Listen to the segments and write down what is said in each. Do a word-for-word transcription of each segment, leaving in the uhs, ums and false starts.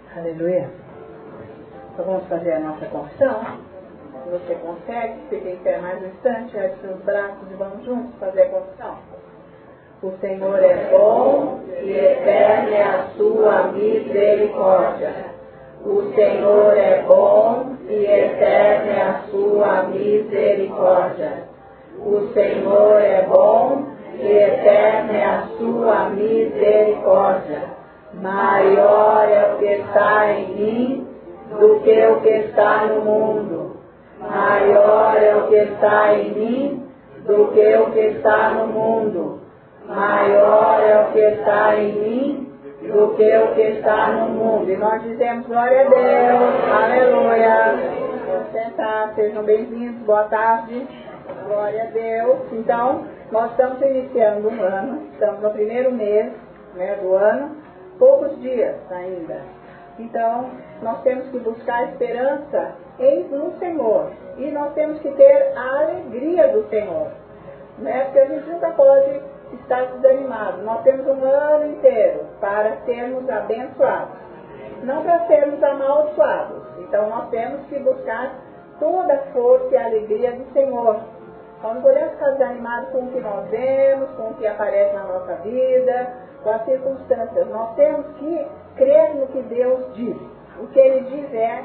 Aleluia. Então vamos fazer a nossa confissão. Se você consegue, fique em pé mais um instante, abre seus braços e vamos juntos fazer a confissão. O Senhor é bom e eterna é a sua misericórdia. O Senhor é bom e eterna é a sua misericórdia. O Senhor é bom e eterna é a sua misericórdia. Maior é o que está em mim do que o que está no mundo. Maior é o que está em mim do que o que está no mundo. Maior é o que está em mim do que o que está no mundo. E nós dizemos glória a Deus, aleluia. Vamos sentar, sejam bem-vindos, boa tarde, glória a Deus. Então, nós estamos iniciando um ano, estamos no primeiro mês, né, do ano, poucos dias ainda. Então, nós temos que buscar esperança em, no Senhor. E nós temos que ter a alegria do Senhor. Né? Porque a gente nunca pode estar desanimado. Nós temos um ano inteiro para sermos abençoados. Não para sermos amaldiçoados. Então, nós temos que buscar toda a força e a alegria do Senhor. Nós não podemos ficar desanimados com o que nós vemos, com o que aparece na nossa vida, com as circunstâncias. Nós temos que crer no que Deus diz. O que Ele diz é,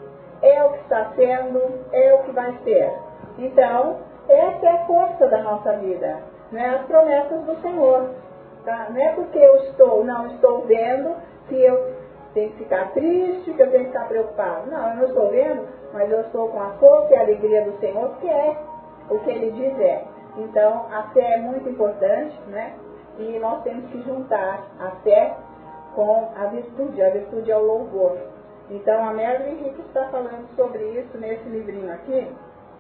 é o que está sendo, é o que vai ser. Então, essa é a força da nossa vida, né? As promessas do Senhor. Tá? Não é porque eu estou, não estou vendo, que eu tenho que ficar triste, que eu tenho que ficar preocupado. Não, eu não estou vendo, mas eu estou com a força e a alegria do Senhor, que é o que Ele diz é. Então, a fé é muito importante, né? E nós temos que juntar a fé com a virtude. A virtude é o louvor. Então, a Marilyn Henrique está falando sobre isso nesse livrinho aqui,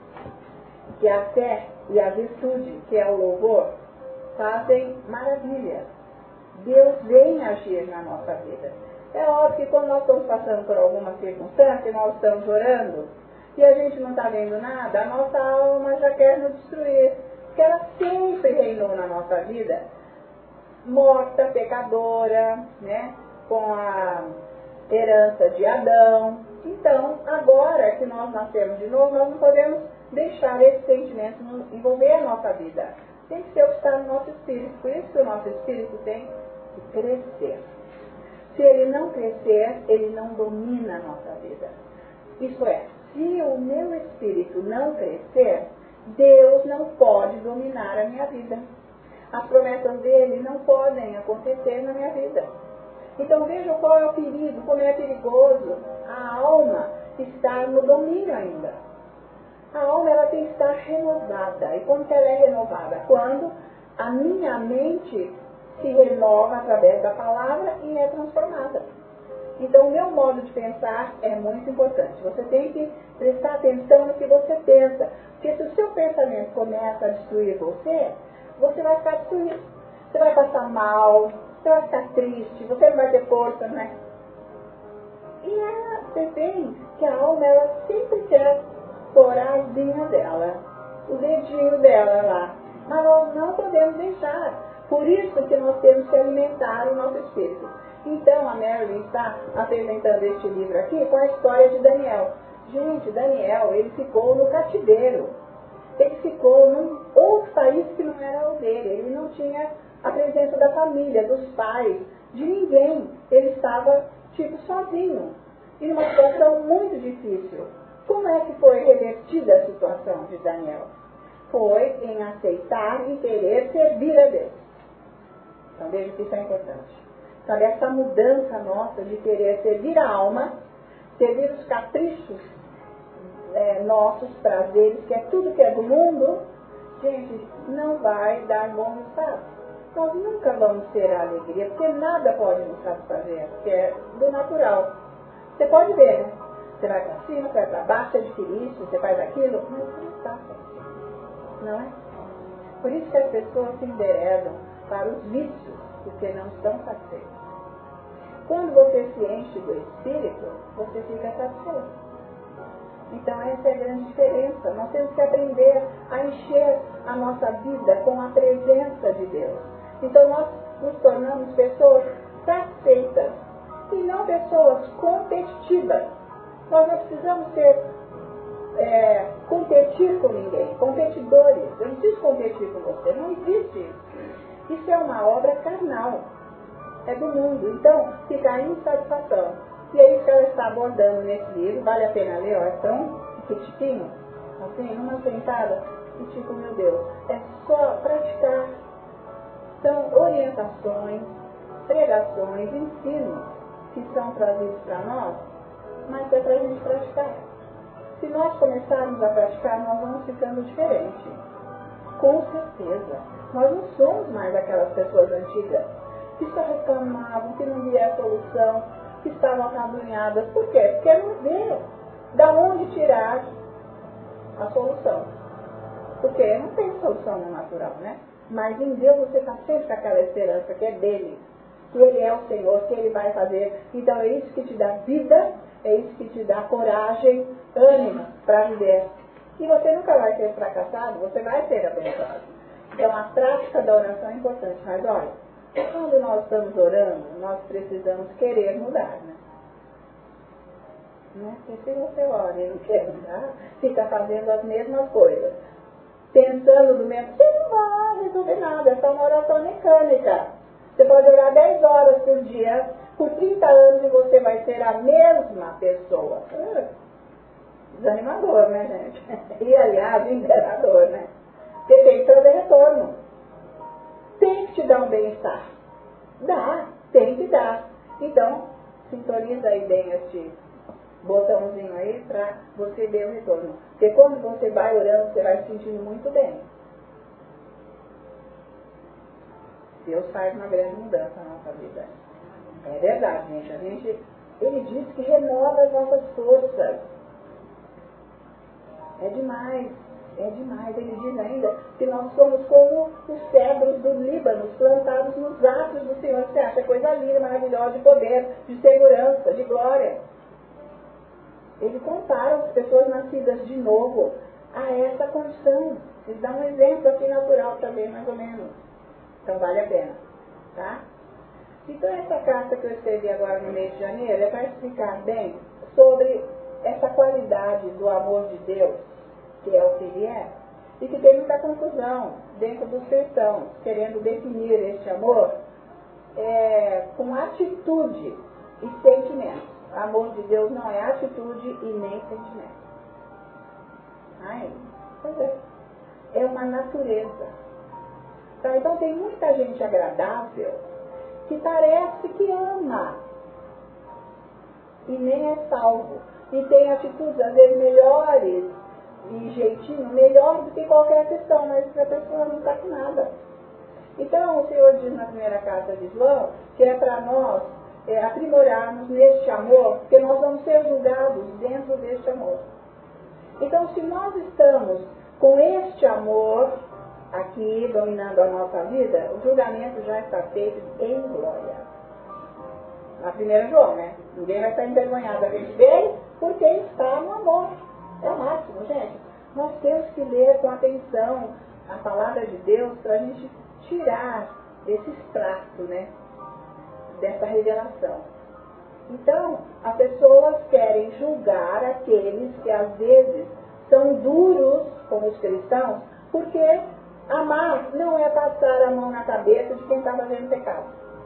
que a fé e a virtude, que é o louvor, fazem maravilhas. Deus vem agir na nossa vida. É óbvio que quando nós estamos passando por alguma circunstância, nós estamos orando, e a gente não está vendo nada, a nossa alma já quer nos destruir, porque ela sempre reinou na nossa vida, morta, pecadora, né, com a herança de Adão. Então, agora que nós nascemos de novo, nós não podemos deixar esse sentimento envolver a nossa vida. Tem que ser o que está no nosso espírito. Por isso que o nosso espírito tem que crescer. Se ele não crescer, ele não domina a nossa vida. Isso é, se o meu espírito não crescer, Deus não pode dominar a minha vida. As promessas dele não podem acontecer na minha vida. Então vejam qual é o perigo, como é perigoso a alma estar no domínio ainda. A alma ela tem que estar renovada. E como que ela é renovada? Quando a minha mente se renova através da palavra e é transformada. Então o meu modo de pensar é muito importante. Você tem que prestar atenção no que você pensa. Porque se o seu pensamento começa a destruir você, você vai ficar destruído. Você vai passar mal, você vai ficar triste, você não vai ter força, não é? E ela, você vê que a alma, ela sempre quer pôr a asinha dela, o dedinho dela lá. Mas nós não podemos deixar. Por isso que nós temos que alimentar o nosso espírito. Então a Marilyn está apresentando este livro aqui com a história de Daniel. Gente, Daniel, ele ficou no cativeiro. Ele ficou num outro país que não era o dele. Ele não tinha a presença da família, dos pais, de ninguém. Ele estava, tipo, sozinho. E numa situação muito difícil. Como é que foi revertida a situação de Daniel? Foi em aceitar e querer servir a Deus. Então veja que isso é importante. Sabe, essa mudança nossa de querer servir a alma, servir os caprichos é, nossos, prazeres, que é tudo que é do mundo, gente, não vai dar bom resultado. Nós nunca vamos ter a alegria, porque nada pode nos satisfazer, que é do natural. Você pode ver, né? Você vai para cima, você vai para baixo, você adquire isso, você faz aquilo, mas você não está satisfeito. Não é? Por isso que as pessoas se enveredam para os vícios, porque não estão satisfeitos. Quando você se enche do Espírito, você fica satisfeito. Então essa é a grande diferença. Nós temos que aprender a encher a nossa vida com a presença de Deus. Então nós nos tornamos pessoas satisfeitas. e não pessoas competitivas. Nós não precisamos ser, é, competir com ninguém, competidores. Eu não preciso competir com você, não existe isso. Isso é uma obra carnal, é do mundo. Então, fica a insatisfação. E é isso que ela está abordando nesse livro. Vale a pena ler, ó, é tão pequenininho, assim, numa sentada, e tipo, meu Deus, é só praticar. São orientações, pregações, ensinos que são trazidos para nós, mas é para a gente praticar. Se nós começarmos a praticar, nós vamos ficando diferentes. Com certeza. Nós não somos mais aquelas pessoas antigas que só reclamavam, que não via a solução, que estavam acabrunhadas. Por quê? Porque não vê da onde tirar a solução. Porque não tem solução no natural, né? Mas em Deus você está sempre com aquela esperança que é dele, que ele é o Senhor, que ele vai fazer. Então é isso que te dá vida, é isso que te dá coragem, ânimo para viver. E você nunca vai ser fracassado, você vai ser abençoado. Então a prática da oração é importante. Mas olha, quando nós estamos orando, nós precisamos querer mudar, né? Né? Porque se você ora e não quer mudar, fica fazendo as mesmas coisas, pensando do mesmo, você não vai resolver nada, é só uma oração mecânica. Você pode orar dez horas por dia, por trinta anos, e você vai ser a mesma pessoa. Ah, desanimador, né, gente? E, aliás, enganador, né? Porque tem todo retorno. Tem que te dar um bem-estar. Dá, tem que dar. Então, sintoniza aí bem este botãozinho aí para você ver o retorno. Porque quando você vai orando, você vai se sentindo muito bem. Deus faz uma grande mudança na nossa vida. É verdade, gente. A gente, ele diz que renova as nossas forças. É demais, é demais. Ele diz ainda que nós somos como os cedros do Líbano, plantados nos atos do Senhor. Você acha coisa linda, maravilhosa, de poder, de segurança, de glória. Ele compara as pessoas nascidas de novo a essa condição. Ele dá um exemplo aqui natural para ver mais ou menos. Então vale a pena, tá? Então essa carta que eu escrevi agora no mês de janeiro é para explicar bem sobre essa qualidade do amor de Deus, que é o que ele é, e que tem muita confusão dentro dos cristãos, querendo definir este amor é, com atitude e sentimento. Amor de Deus não é atitude e nem sentimento. Ai, pois é. É uma natureza. Tá? Então tem muita gente agradável que parece que ama e nem é salvo. E tem atitudes, às vezes, melhores e jeitinho melhor do que qualquer cristão, mas a pessoa não está com nada. Então o Senhor diz na primeira carta de João que é para nós é, aprimorarmos neste amor, porque nós vamos ser julgados dentro deste amor. Então, se nós estamos com este amor aqui dominando a nossa vida, o julgamento já está feito em glória. Na primeira João, né? Ninguém vai estar envergonhado. A gente vem porque está no amor. É o máximo, gente. Nós temos que ler com atenção a palavra de Deus para a gente tirar esse extrato, né? Dessa revelação. Então, as pessoas querem julgar aqueles que às vezes são duros, como os cristãos, porque amar não é passar a mão na cabeça de quem está fazendo pecado.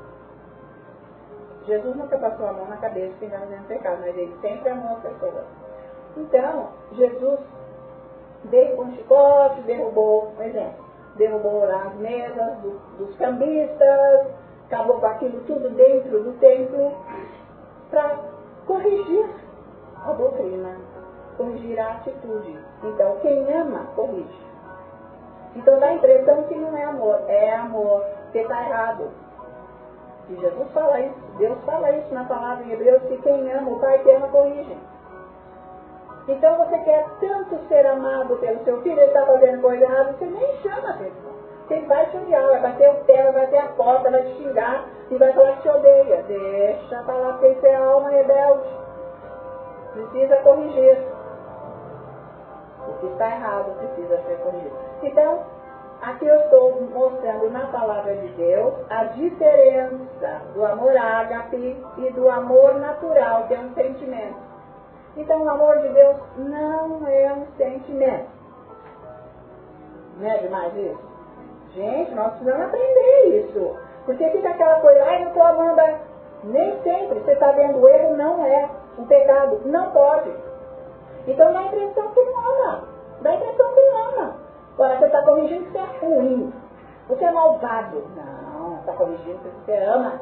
Jesus nunca passou a mão na cabeça de quem está fazendo pecado, mas ele sempre amou as pessoas. Então, Jesus veio com um chicote, derrubou, por exemplo, derrubou lá as mesas do, dos cambistas, acabou com aquilo tudo dentro do templo, para corrigir a doutrina, corrigir a atitude. Então, quem ama, corrige. Então, dá a impressão que não é amor, é amor, porque está errado. E Jesus fala isso, Deus fala isso na palavra em Hebreus, que quem ama o Pai que ama, corrige. Então, você quer tanto ser amado pelo seu filho, ele está fazendo coisa errada, você nem chama a pessoa. Ele vai te odiar, vai bater o pé, vai bater a porta, vai te xingar e vai falar que te odeia. Deixa falar, porque isso é alma rebelde. Precisa corrigir. O que está errado precisa ser corrigido. Então, aqui eu estou mostrando na palavra de Deus a diferença do amor ágape e do amor natural, que é um sentimento. Então o amor de Deus não é um sentimento. Não é demais isso? Gente, nós precisamos aprender isso. Porque fica aquela coisa, ai, não estou amando. Nem sempre você está vendo o erro, não é. Um pecado não pode. Então dá a impressão que não ama. Dá a impressão que não ama. Agora você está corrigindo que você é ruim. Você é malvado. Não, está corrigindo que você ama.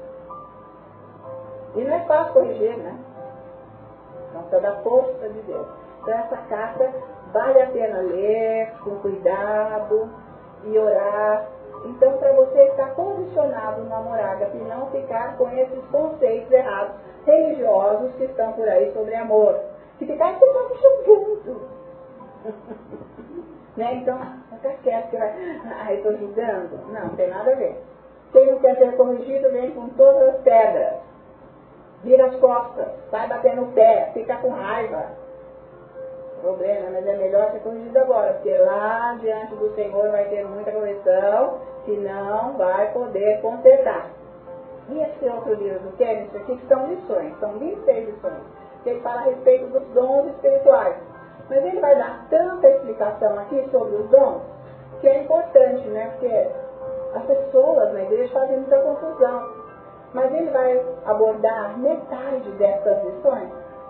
E não é fácil corrigir, né? Não precisa da força de Deus. Então essa carta vale a pena ler com cuidado e orar. Então, para você ficar posicionado no amor ágape e não ficar com esses conceitos errados religiosos que estão por aí sobre amor. Que ficar, você está me julgando. Né? Então, nunca quer que vai, ai, estou julgando. Não, não tem nada a ver. Quem não quer ser corrigido vem com todas as pedras. Vira as costas, vai bater no pé, fica com raiva. Problema, mas é melhor ser corrigido agora, porque lá diante do Senhor vai ter muita correção que não vai poder consertar. E esse outro livro do Kenneth aqui que são lições, são vinte e seis lições, que ele fala a respeito dos dons espirituais. Mas ele vai dar tanta explicação aqui sobre os dons, que é importante, né? Porque as pessoas na igreja fazem muita confusão. Mas ele vai abordar metade dessas lições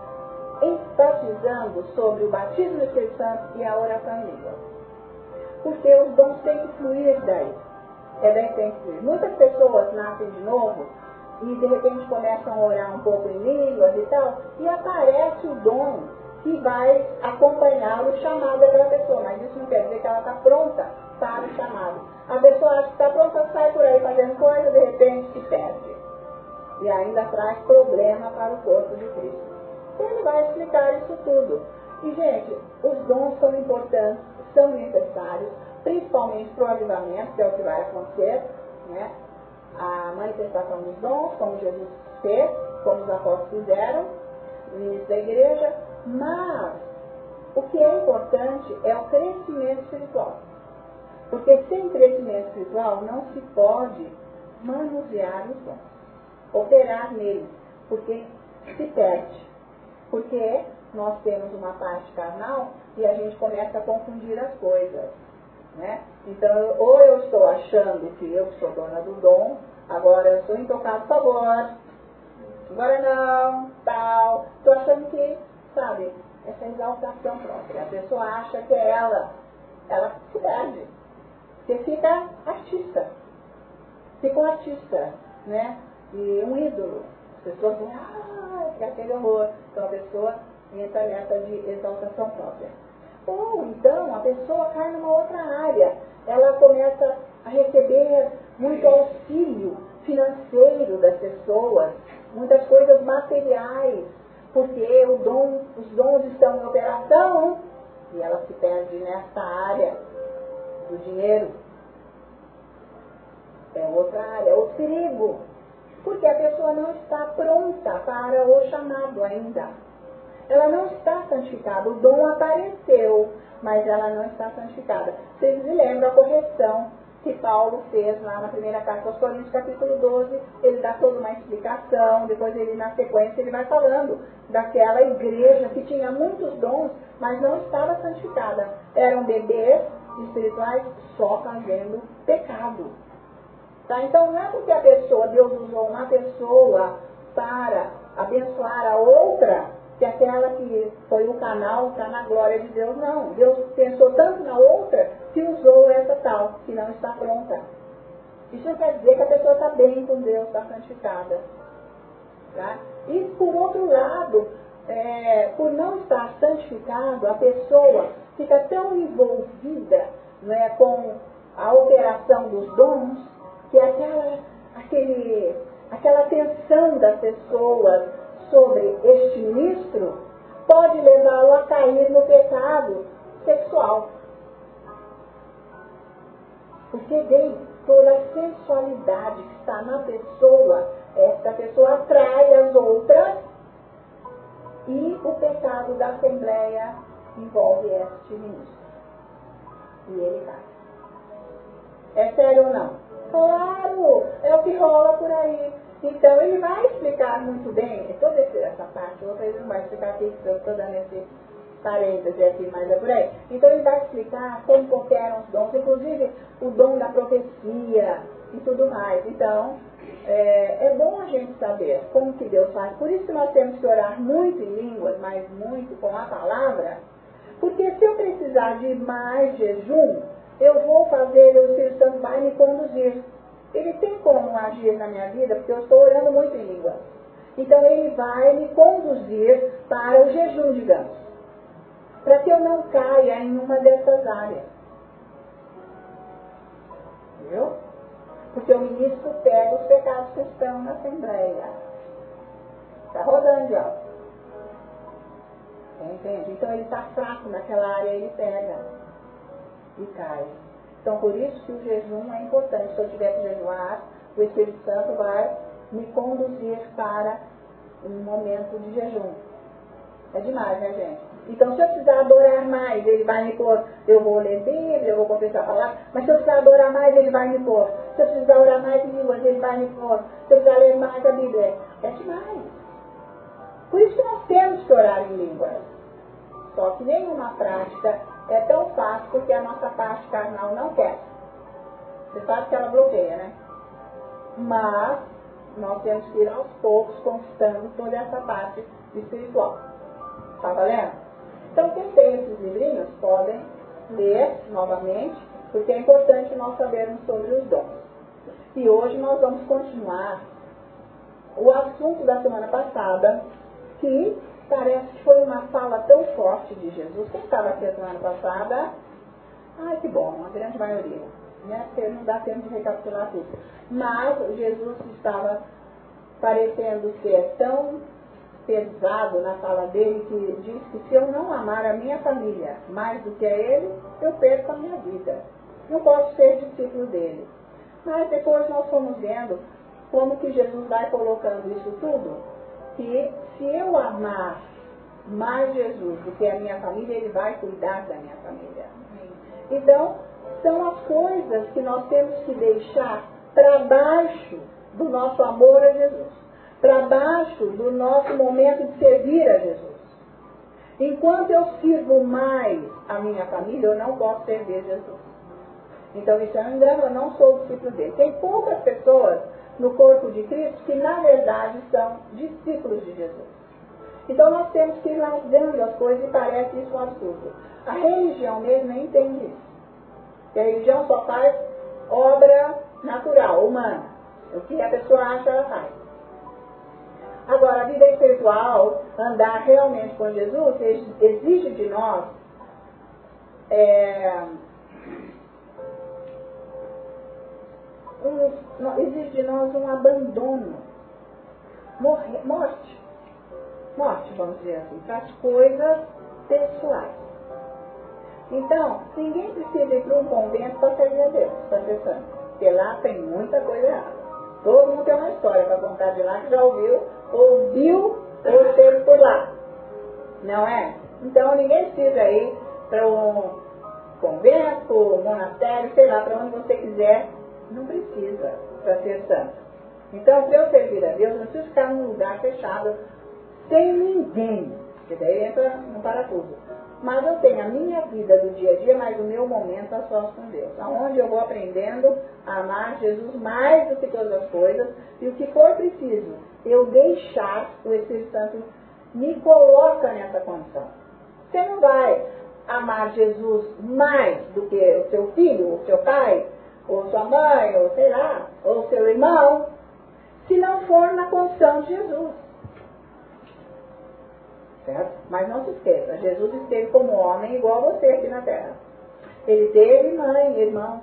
enfatizando sobre o batismo do Espírito Santo e a oração em língua. Porque os dons têm que fluir daí. É daí que tem que fluir. Muitas pessoas nascem de novo e de repente começam a orar um pouco em línguas e tal, e aparece o dom que vai acompanhar o chamado daquela pessoa. Mas isso não quer dizer que ela está pronta para o chamado. A pessoa acha que está pronta, sai por aí fazendo coisa, de repente se perde. E ainda traz problema para o corpo de Cristo. Ele vai explicar isso tudo. E, gente, os dons são importantes, são necessários, principalmente para o avivamento, que é o que vai acontecer, né? A manifestação dos dons, como Jesus fez, como os apóstolos fizeram, no início da igreja, mas o que é importante é o crescimento espiritual. Porque sem crescimento espiritual não se pode manusear os dons, operar neles, porque se perde. Porque nós temos uma parte carnal e a gente começa a confundir as coisas. Né? Então, ou eu estou achando que eu sou dona do dom, agora eu sou intocado, por favor, agora não, tal. Estou achando que, sabe, essa exaltação própria. A pessoa acha que é ela, ela se perde. Porque fica artista. Fica um artista, né? E um ídolo. As pessoas dizem, ah, que aquele horror. Então a pessoa entra nessa de exaltação própria. Ou então a pessoa cai numa outra área. Ela começa a receber muito auxílio financeiro das pessoas, muitas coisas materiais, porque o dom, os dons estão em operação e ela se perde nessa área do dinheiro. É outra área, é outro perigo. Porque a pessoa não está pronta para o chamado ainda. Ela não está santificada. O dom apareceu, mas ela não está santificada. Vocês me lembram a correção que Paulo fez lá na primeira carta aos Coríntios, capítulo doze. Ele dá toda uma explicação, depois ele, na sequência, ele vai falando daquela igreja que tinha muitos dons, mas não estava santificada. Eram bebês espirituais só fazendo pecado. Tá? Então não é porque a pessoa, Deus usou uma pessoa para abençoar a outra, que aquela que foi o canal está na glória de Deus, não. Deus pensou tanto na outra que usou essa tal, que não está pronta. Isso não quer dizer que a pessoa está bem com Deus, está santificada. Tá? E por outro lado, é, por não estar santificado, a pessoa fica tão envolvida, né, com a operação dos dons, que aquela, aquele, aquela atenção das pessoas sobre este ministro pode levá-lo a cair no pecado sexual. Porque vem toda a sensualidade que está na pessoa, esta pessoa atrai as outras e o pecado da Assembleia envolve este ministro. E ele cai. É sério ou não? Claro, é o que rola por aí. Então ele vai explicar muito bem, toda essa parte, outra ele não vai explicar aqui, eu estou dando esse parêntese aqui, mas é por aí. Então ele vai explicar como operam os dons, inclusive o dom da profecia e tudo mais. Então, é, é bom a gente saber como que Deus faz. Por isso que nós temos que orar muito em línguas, mas muito com a palavra, porque se eu precisar de mais jejum, eu vou fazer, o Espírito Santo vai me conduzir. Ele tem como agir na minha vida, porque eu estou orando muito em língua. Então ele vai me conduzir para o jejum, digamos, para que eu não caia em uma dessas áreas. Viu? Porque o ministro pega os pecados que estão na Assembleia. Está rodando, ó. Entende? Então ele está fraco naquela área, ele pega e cai. Então, por isso que o jejum é importante. Se eu tiver que jejuar, o Espírito Santo vai me conduzir para um momento de jejum. É demais, né, gente? Então, se eu precisar adorar mais, ele vai me pôr, eu vou ler Bíblia, eu vou confessar a palavra, mas se eu precisar adorar mais, ele vai me pôr. Se eu precisar orar mais em línguas, ele vai me pôr. Se eu precisar ler mais a Bíblia, é demais. Por isso que nós temos que orar em línguas. Só que nenhuma prática é tão fácil, porque a nossa parte carnal não quer. Você sabe que ela bloqueia, né? Mas nós temos que ir aos poucos conquistando toda essa parte espiritual. Tá valendo? Então, quem tem esses livrinhos, podem ler novamente, porque é importante nós sabermos sobre os dons. E hoje nós vamos continuar o assunto da semana passada, que parece que foi uma fala tão forte de Jesus. Quem estava aqui a semana passada? Ai, que bom, a grande maioria. Né? Porque não dá tempo de recapitular tudo. Mas Jesus estava parecendo ser tão pesado na fala dele, que diz que se eu não amar a minha família mais do que a ele, eu perco a minha vida. Não posso ser discípulo dele. Mas depois nós fomos vendo como que Jesus vai colocando isso tudo, que se eu amar mais Jesus do que a minha família, ele vai cuidar da minha família. Então, são as coisas que nós temos que deixar para baixo do nosso amor a Jesus, para baixo do nosso momento de servir a Jesus. Enquanto eu sirvo mais a minha família, eu não posso servir Jesus. Então, isso é um engano, eu não sou discípulo dele. Tem poucas pessoas no corpo de Cristo que, na verdade, são discípulos de Jesus. Então, nós temos que ir rasgando as coisas e parece isso um absurdo. A religião mesmo nem entende isso. Porque a religião só faz obra natural, humana. O que a pessoa acha, ela faz. Agora, a vida espiritual, andar realmente com Jesus, exige de nós é, um, exige de nós um abandono, morre, morte, morte, vamos dizer assim, para as coisas pessoais. Então, ninguém precisa ir para um convento para servir a Deus, para ser santo, porque lá tem muita coisa errada. Todo mundo tem uma história para contar de lá que já ouviu, ouviu ou esteve por lá. Não é? Então, ninguém precisa ir para um convento, um monastério, sei lá, para onde você quiser. Não precisa para ser santo. Então, para eu servir a Deus, eu não preciso ficar num lugar fechado, sem ninguém. Porque daí entra no parafuso. Mas eu tenho a minha vida do dia a dia, mas o meu momento a sós com Deus. Onde eu vou aprendendo a amar Jesus mais do que todas as coisas. E o que for preciso, eu deixar o Espírito Santo me coloca nessa condição. Você não vai amar Jesus mais do que o seu filho, o seu pai, ou sua mãe, ou sei lá, ou seu irmão, se não for na condição de Jesus. Certo? Mas não se esqueça, Jesus esteve como homem igual a você aqui na terra. Ele teve mãe, irmãos.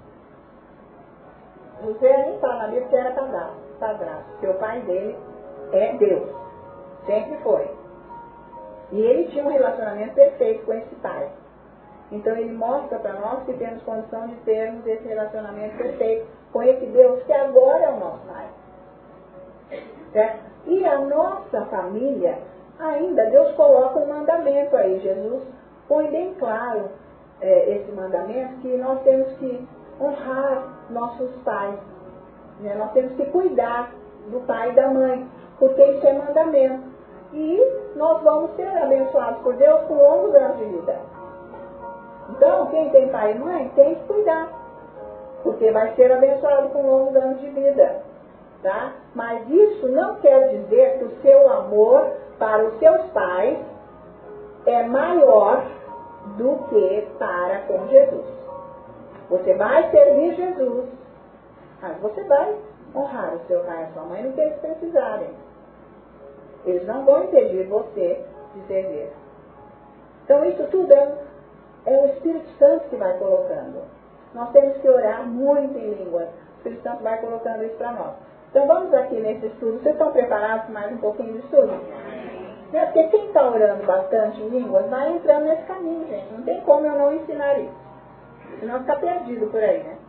José nem fala na Bíblia que era padrasto, padrasto, porque o pai dele é Deus. Sempre foi. E ele tinha um relacionamento perfeito com esse pai. Então ele mostra para nós que temos condição de termos esse relacionamento perfeito com esse Deus que agora é o nosso pai. Certo? E a nossa família, ainda Deus coloca um mandamento aí. Jesus põe bem claro é, esse mandamento, que nós temos que honrar nossos pais. Né? Nós temos que cuidar do pai e da mãe, porque isso é mandamento. E nós vamos ser abençoados por Deus com longos anos de vida. Então, quem tem pai e mãe tem que cuidar, porque vai ser abençoado com longos anos de vida. Tá? Mas isso não quer dizer que o seu amor para os seus pais é maior do que para com Jesus. Você vai servir Jesus, mas você vai honrar o seu pai e a sua mãe no que eles precisarem. Eles não vão impedir você de servir. Então isso tudo é, é o Espírito Santo que vai colocando. Nós temos que orar muito em línguas. O Espírito Santo vai colocando isso para nós. Então vamos aqui nesse estudo. Vocês estão preparados para mais um pouquinho de estudo? É porque quem está orando bastante em línguas vai entrando nesse caminho, gente. Não tem como eu não ensinar isso. Senão fica perdido por aí, né?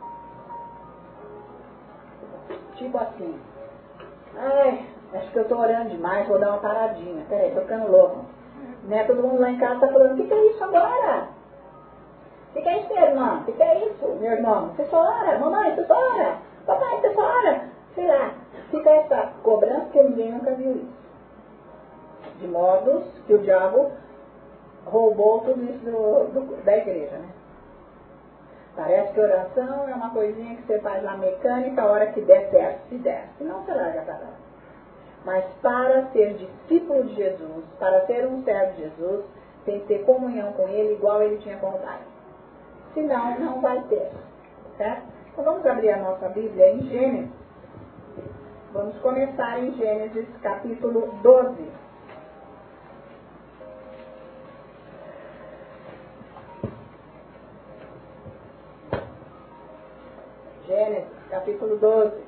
Tipo assim. Ai, acho que eu estou orando demais, vou dar uma paradinha. Peraí, estou ficando louco. Né? Todo mundo lá em casa está falando, o que, que é isso agora? O que, que é isso, minha irmã? O que, que é isso, meu irmão? Você só ora? Mamãe, você só ora? Papai, você só ora? Sei lá. Fica essa cobrança que ninguém nunca viu isso. De modos que o diabo roubou tudo isso do, do, da igreja, né? Parece que oração é uma coisinha que você faz lá mecânica, a hora que der certo, se der. Se não, você larga para lá. Mas para ser discípulo de Jesus, para ser um servo de Jesus, tem que ter comunhão com Ele igual Ele tinha com o Pai. Senão, não vai ter. Certo? Então vamos abrir a nossa Bíblia em Gênesis. Vamos começar em Gênesis capítulo doze. Gênesis, capítulo doze.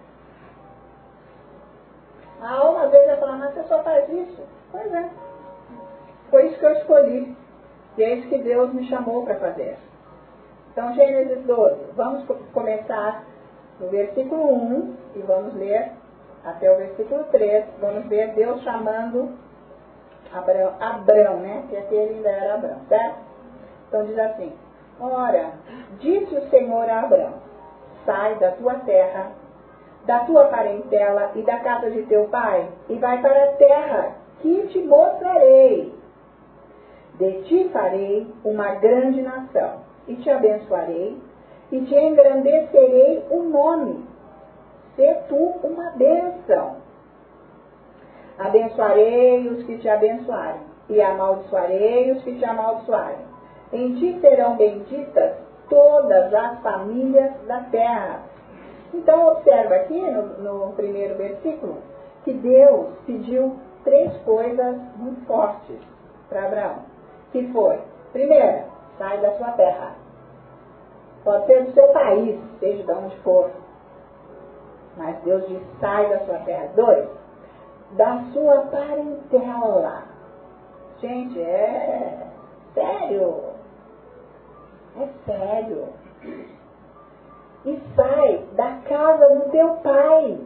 Ah, uma vez eu falei, mas você só faz isso? Pois é. Foi isso que eu escolhi. E é isso que Deus me chamou para fazer. Então, Gênesis doze. Vamos começar no versículo um e vamos ler até o versículo três. Vamos ver Deus chamando Abraão, Abrão, né? Que aquele ainda era Abrão, certo? Então diz assim: ora, disse o Senhor a Abrão: sai da tua terra, da tua parentela e da casa de teu pai, e vai para a terra que te mostrarei. De ti farei uma grande nação, e te abençoarei, e te engrandecerei o nome. Sê tu uma bênção. Abençoarei os que te abençoarem, e amaldiçoarei os que te amaldiçoarem. Em ti serão benditas todas as famílias da terra. Então, observa aqui no, no primeiro versículo que Deus pediu três coisas muito fortes para Abraão. Que foi, primeira, sai da sua terra. Pode ser do seu país, seja de onde for. Mas Deus diz, sai da sua terra. Dois, da sua parentela. Gente, é sério. É sério. E sai da casa do teu pai.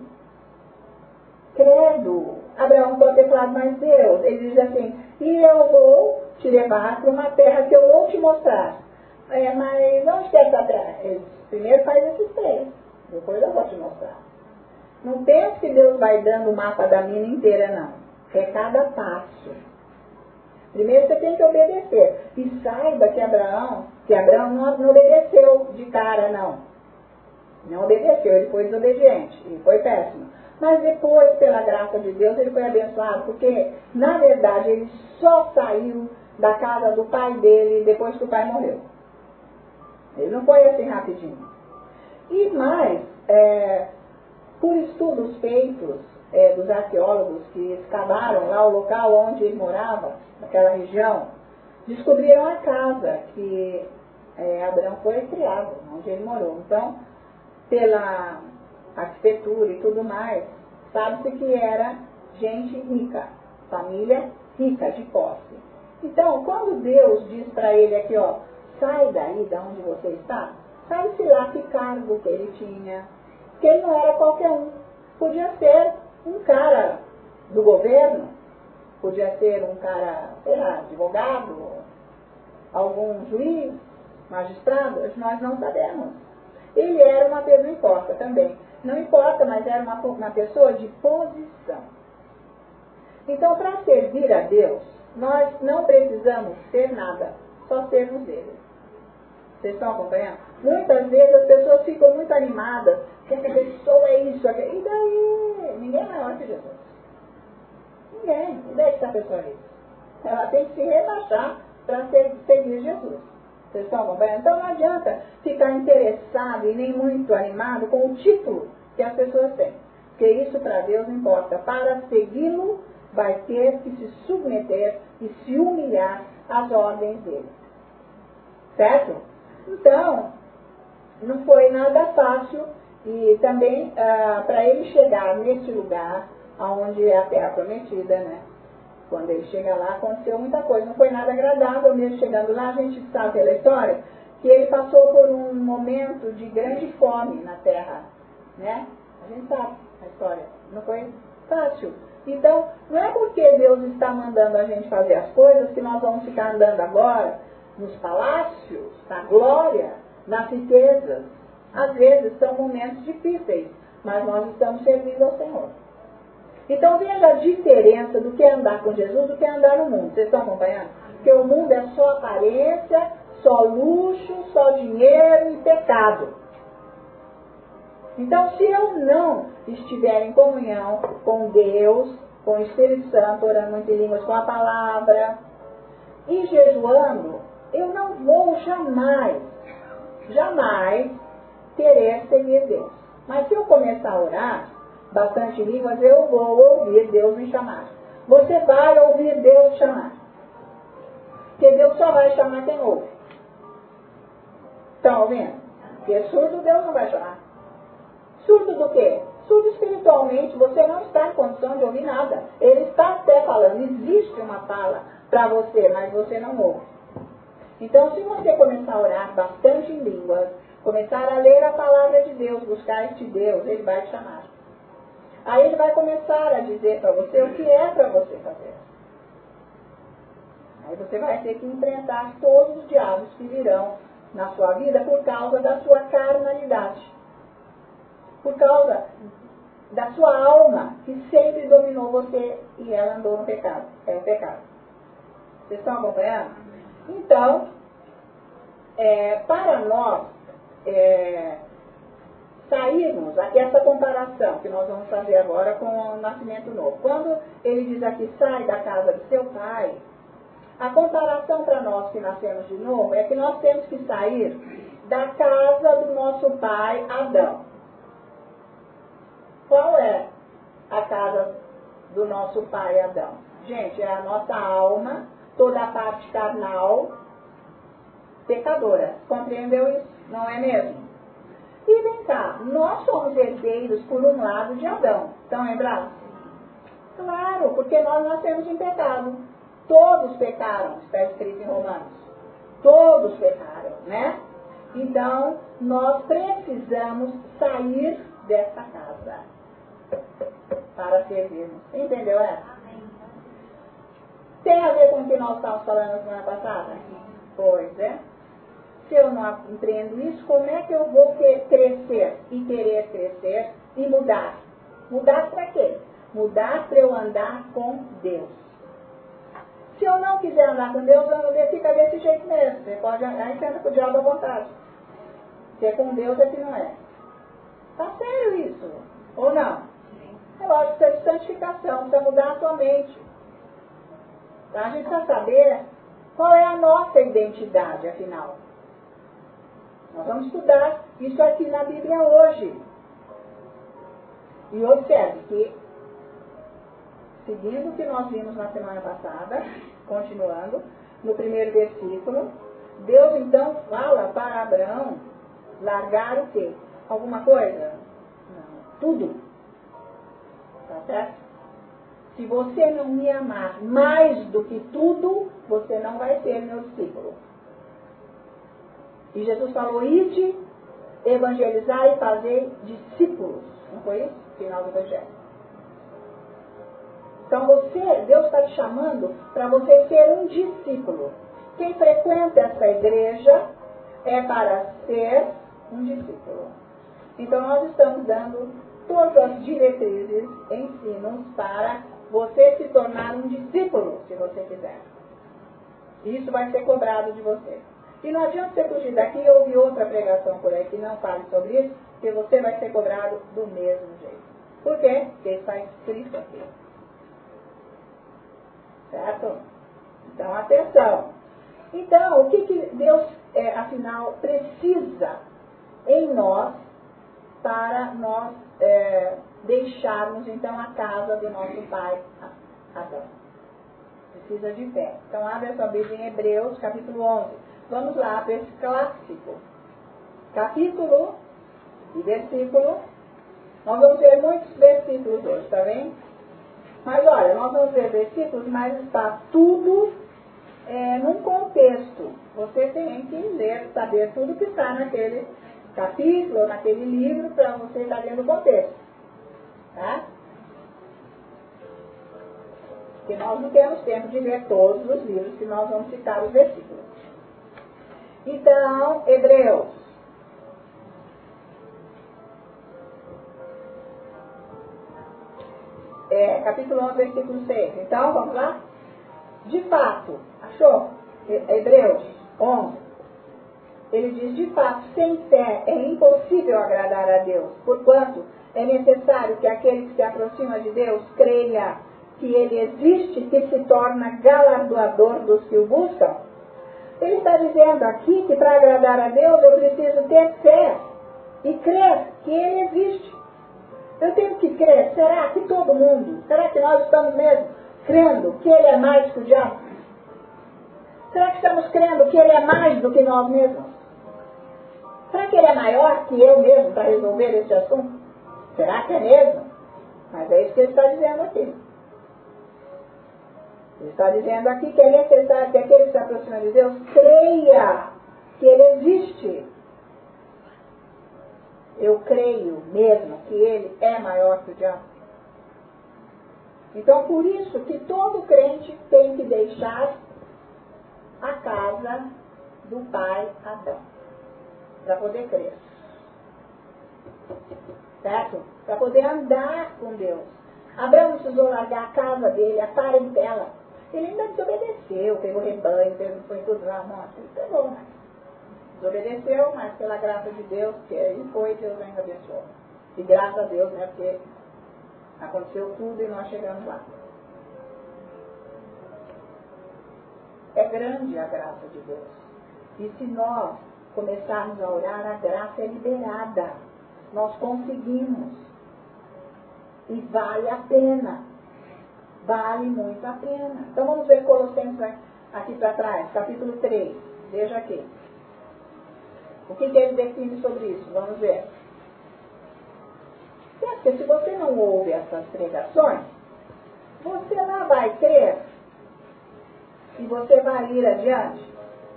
Credo. Abraão pode ter falado, mas Deus, ele diz assim, e eu vou te levar para uma terra que eu vou te mostrar. É, mas onde que é essa terra? Ele primeiro faz esses três, depois eu vou te mostrar. Não pense que Deus vai dando o mapa da mina inteira, não. É cada passo. Primeiro você tem que obedecer. E saiba que Abraão, que Abraão não, não obedeceu de cara, não. Não obedeceu, ele foi desobediente, ele foi péssimo. Mas depois, pela graça de Deus, ele foi abençoado, porque, na verdade, ele só saiu da casa do pai dele depois que o pai morreu. Ele não foi assim rapidinho. E mais, é, por estudos feitos é, dos arqueólogos que escavaram lá o local onde ele morava, naquela região, descobriram a casa que é, Abraão foi criado, onde ele morou. Então, pela arquitetura e tudo mais, sabe-se que era gente rica, família rica, de posse. Então, quando Deus diz para ele aqui, ó, sai daí de onde você está, sabe-se lá que cargo que ele tinha, que ele não era qualquer um. Podia ser um cara do governo, podia ser um cara, sei lá, advogado, algum juiz, magistrado, nós não sabemos. Ele era uma pessoa, não importa também, não importa, mas era uma, uma pessoa de posição. Então, para servir a Deus, nós não precisamos ser nada, só sermos dele. Vocês estão acompanhando? Muitas vezes as pessoas ficam muito animadas, que essa pessoa é isso, aquilo. E daí? Ninguém é maior que Jesus. Ninguém. E daí que essa pessoa é isso? Ela tem que se rebaixar para seguir Jesus. Vocês estão acompanhando? Então não adianta ficar interessado e nem muito animado com o título que as pessoas têm. Porque isso para Deus não importa. Para segui-lo, vai ter que se submeter e se humilhar às ordens dele. Certo? Então, não foi nada fácil e também ah, para ele chegar nesse lugar, onde é a terra prometida, né? Quando ele chega lá, aconteceu muita coisa. Não foi nada agradável mesmo chegando lá. A gente sabe pela história que ele passou por um momento de grande fome na terra, né? A gente sabe a história. Não foi fácil. Então, não é porque Deus está mandando a gente fazer as coisas que nós vamos ficar andando agora nos palácios, na glória, nas riquezas. Às vezes são momentos difíceis, mas nós estamos servindo ao Senhor. Então veja a diferença do que é andar com Jesus do que é andar no mundo. Vocês estão acompanhando? Porque o mundo é só aparência, só luxo, só dinheiro e pecado. Então, se eu não estiver em comunhão com Deus, com o Espírito Santo, orando muito em línguas com a palavra e jejuando, eu não vou jamais, jamais querer seguir Deus. Mas se eu começar a orar bastante em línguas, eu vou ouvir Deus me chamar. Você vai ouvir Deus te chamar. Porque Deus só vai chamar quem ouve. Estão ouvindo? Porque surdo Deus não vai chamar. Surdo do quê? Surdo espiritualmente, você não está em condição de ouvir nada. Ele está até falando, existe uma fala para você, mas você não ouve. Então, se você começar a orar bastante em línguas, começar a ler a palavra de Deus, buscar este Deus, ele vai te chamar. Aí ele vai começar a dizer para você o que é para você fazer. Aí você vai ter que enfrentar todos os diabos que virão na sua vida por causa da sua carnalidade. Por causa da sua alma, que sempre dominou você e ela andou no pecado. É o pecado. Vocês estão acompanhando? Então, é, para nós é, sairmos, aqui essa comparação que nós vamos fazer agora com o nascimento novo. Quando ele diz aqui, sai da casa do seu pai, a comparação para nós que nascemos de novo é que nós temos que sair da casa do nosso pai Adão. Qual é a casa do nosso pai Adão? Gente, é a nossa alma, toda a parte carnal, pecadora. Compreendeu isso? Não é mesmo? E vem cá, nós somos herdeiros por um lado de Adão. Estão lembrados? Claro, porque nós nascemos em pecado. Todos pecaram, está escrito em Romanos. Todos pecaram, né? Então, nós precisamos sair dessa casa para servirmos. Entendeu essa? Tem a ver com o que nós estávamos falando na semana passada? Pois é. Se eu não empreendo isso, como é que eu vou crescer e querer crescer e mudar? Mudar para quê? Mudar para eu andar com Deus. Se eu não quiser andar com Deus, eu fica desse jeito mesmo. Você pode, aí você anda com o diabo à vontade. Porque com Deus é que não é. Tá sério isso? Ou não? É lógico que é de santificação, precisa mudar a sua mente. Tá? A gente precisa saber qual é a nossa identidade, afinal. Nós vamos estudar isso aqui na Bíblia hoje. E observe que, seguindo o que nós vimos na semana passada, continuando, no primeiro versículo, Deus então fala para Abraão largar o quê? Alguma coisa? Não. Tudo. Tá certo? Se você não me amar mais do que tudo, você não vai ser meu discípulo. E Jesus falou, ide, evangelizar e fazer discípulos. Não foi isso? Final do Evangelho. Então você, Deus está te chamando para você ser um discípulo. Quem frequenta essa igreja é para ser um discípulo. Então nós estamos dando todas as diretrizes, ensinos para você se tornar um discípulo, se você quiser. Isso vai ser cobrado de você. E não adianta você fugir daqui e ouvir outra pregação por aí que não fale sobre isso, porque você vai ser cobrado do mesmo jeito. Por quê? Porque está escrito aqui. Certo? Então, atenção. Então, o que, que Deus, é, afinal, precisa em nós para nós é, deixarmos, então, a casa do nosso pai Adão? Precisa de fé. Então, abre a sua Bíblia em Hebreus, capítulo onze. Vamos lá para esse clássico. Capítulo e versículo. Nós vamos ver muitos versículos hoje, tá vendo? Mas olha, nós vamos ver versículos, mas está tudo é, num contexto. Você tem que ler, saber tudo que está naquele capítulo, naquele livro, para você estar dentro do contexto. Tá? Porque nós não temos tempo de ver todos os livros, que nós vamos citar os versículos. Então, Hebreus. É, capítulo onze, versículo seis. Então, vamos lá? De fato, achou? Hebreus onze. Ele diz, de fato, sem fé é impossível agradar a Deus, porquanto é necessário que aquele que se aproxima de Deus creia que Ele existe, que se torna galardoador dos que o buscam. Ele está dizendo aqui que para agradar a Deus eu preciso ter fé e crer que Ele existe. Eu tenho que crer, será que todo mundo, será que nós estamos mesmo crendo que Ele é mais que o diabo? Será que estamos crendo que Ele é mais do que nós mesmos? Será que Ele é maior que eu mesmo para resolver esse assunto? Será que é mesmo? Mas é isso que Ele está dizendo aqui. Ele está dizendo aqui que é necessário que aquele que se aproxima de Deus creia que Ele existe. Eu creio mesmo que Ele é maior que o diabo. Então, por isso que todo crente tem que deixar a casa do pai Adão, para poder crer. Certo? Para poder andar com Deus. Abraão precisou largar a casa dele, a parentela. Ele ainda desobedeceu, pegou rebanho, foi tudo lá, nossa, ele pegou, né? Desobedeceu, mas pela graça de Deus, que ele foi, Deus ainda abençoou. E graças a Deus, né, porque aconteceu tudo e nós chegamos lá. É grande a graça de Deus. E se nós começarmos a orar, a graça é liberada. Nós conseguimos. E vale a pena. Vale muito a pena. Então vamos ver Colossenses aqui para trás, capítulo três. Veja aqui. O que, que ele define sobre isso? Vamos ver. Porque se você não ouve essas pregações, você lá vai crer e você vai ir adiante.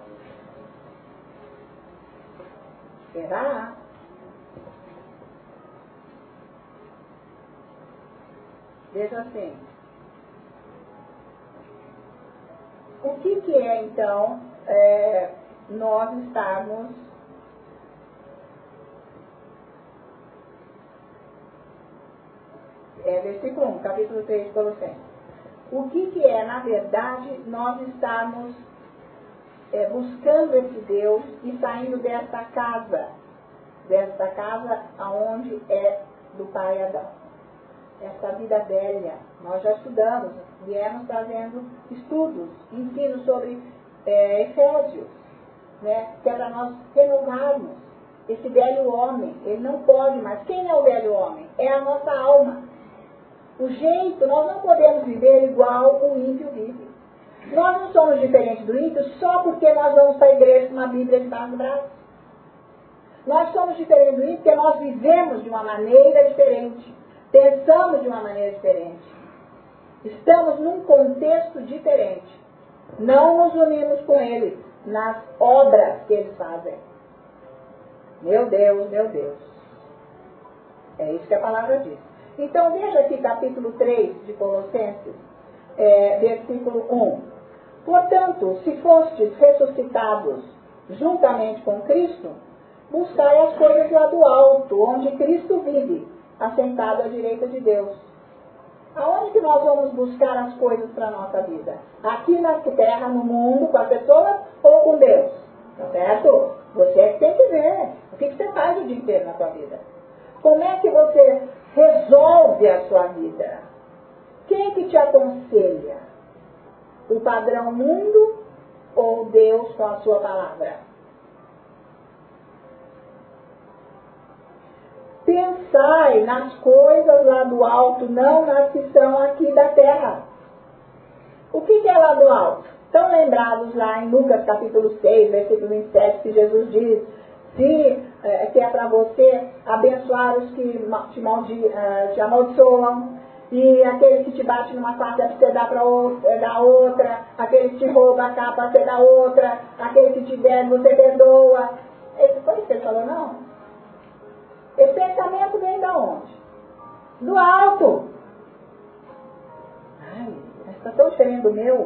Será? Veja assim. O que, que é, então, é, nós estarmos é, versículo um, capítulo três de Colossenses. O que, que é, na verdade, nós estarmos é, buscando esse Deus e saindo desta casa, desta casa aonde é do pai Adão. Essa vida velha, nós já estudamos, viemos fazendo estudos, ensinos sobre é, Efésios, né, que é para nós renovarmos esse velho homem. Ele não pode mais. Quem é o velho homem? É a nossa alma. O jeito, nós não podemos viver igual o ímpio vive. Nós não somos diferentes do ímpio só porque nós vamos para a igreja com uma Bíblia debaixo do braço. Nós somos diferentes do ímpio porque nós vivemos de uma maneira diferente. Pensamos de uma maneira diferente. Estamos num contexto diferente. Não nos unimos com eles nas obras que eles fazem. Meu Deus, meu Deus. É isso que a palavra diz. Então veja aqui capítulo três de Colossenses, é, versículo um. Portanto, se fostes ressuscitados juntamente com Cristo, buscai as coisas lá do alto, onde Cristo vive, assentado à direita de Deus. Aonde que nós vamos buscar as coisas para a nossa vida? Aqui na terra, no mundo, com as pessoas ou com Deus? Tá certo? Você é que tem que ver. O que, que você faz o dia inteiro na sua vida? Como é que você resolve a sua vida? Quem que te aconselha? O padrão mundo ou Deus com a sua palavra? Pensai nas coisas lá do alto, não nas que são aqui da terra. O que é lá do alto? Estão lembrados lá em Lucas capítulo seis, versículo vinte e sete, que Jesus diz, se é, que é para você abençoar os que te, maldi, uh, te amaldiçoam, e aquele que te bate numa face é para você dar para outra, dar outra, aquele que te rouba a capa você dá outra, aquele que te deve você perdoa. Esse foi isso que ele falou, não? Esse pensamento vem da onde? Do alto. Ai, está tão diferente do meu.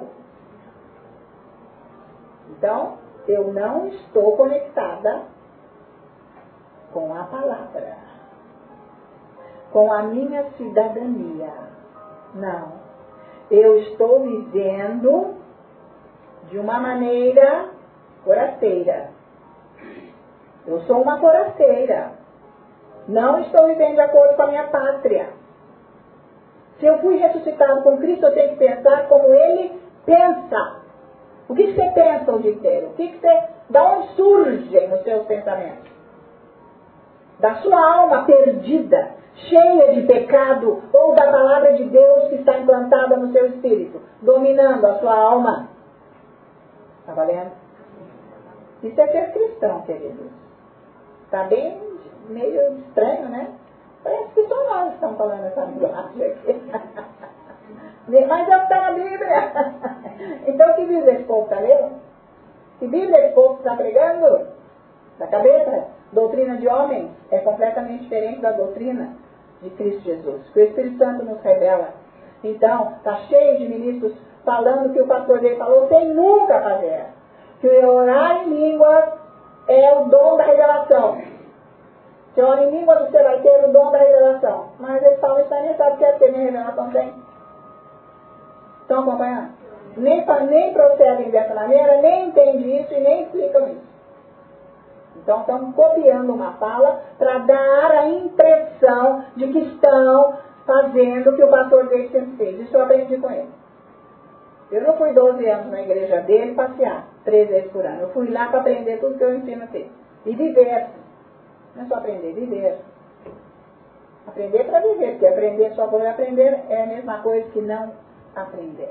Então, eu não estou conectada com a palavra, com a minha cidadania. Não. Eu estou vivendo de uma maneira forasteira. Eu sou uma forasteira. Não estou vivendo de acordo com a minha pátria. Se eu fui ressuscitado com Cristo, eu tenho que pensar como Ele pensa. O que você pensa o dia inteiro? O que você, da onde surgem os seus pensamentos? Da sua alma perdida, cheia de pecado, ou da palavra de Deus que está implantada no seu espírito, dominando a sua alma? Está valendo? Isso é ser cristão, queridos. Está bem meio estranho, né? Parece que só nós estamos falando essa linguagem aqui. Mas é o que está na Bíblia. Então, que Bíblia esse povo está lendo? Que Bíblia esse povo está pregando? Da cabeça? Doutrina de homens é completamente diferente da doutrina de Cristo Jesus, que o Espírito Santo nos revela. Então, está cheio de ministros falando que o pastor dele falou sem nunca fazer. Que orar em línguas é o dom da revelação. Se ora em língua, você vai ter o dom da revelação. Mas eles falam isso aí, nem sabe o que é ter, nem revelação tem. Estão acompanhando? Nem, nem procedem dessa maneira, nem entendem isso e nem explicam isso. Então estão copiando uma fala para dar a impressão de que estão fazendo o que o pastor dele sempre fez. Isso eu aprendi com ele. Eu não fui doze anos na igreja dele passear, três vezes por ano. Eu fui lá para aprender tudo que eu ensino aqui. E viver. Não é só aprender, viver. Aprender para viver, porque aprender só por aprender é a mesma coisa que não aprender.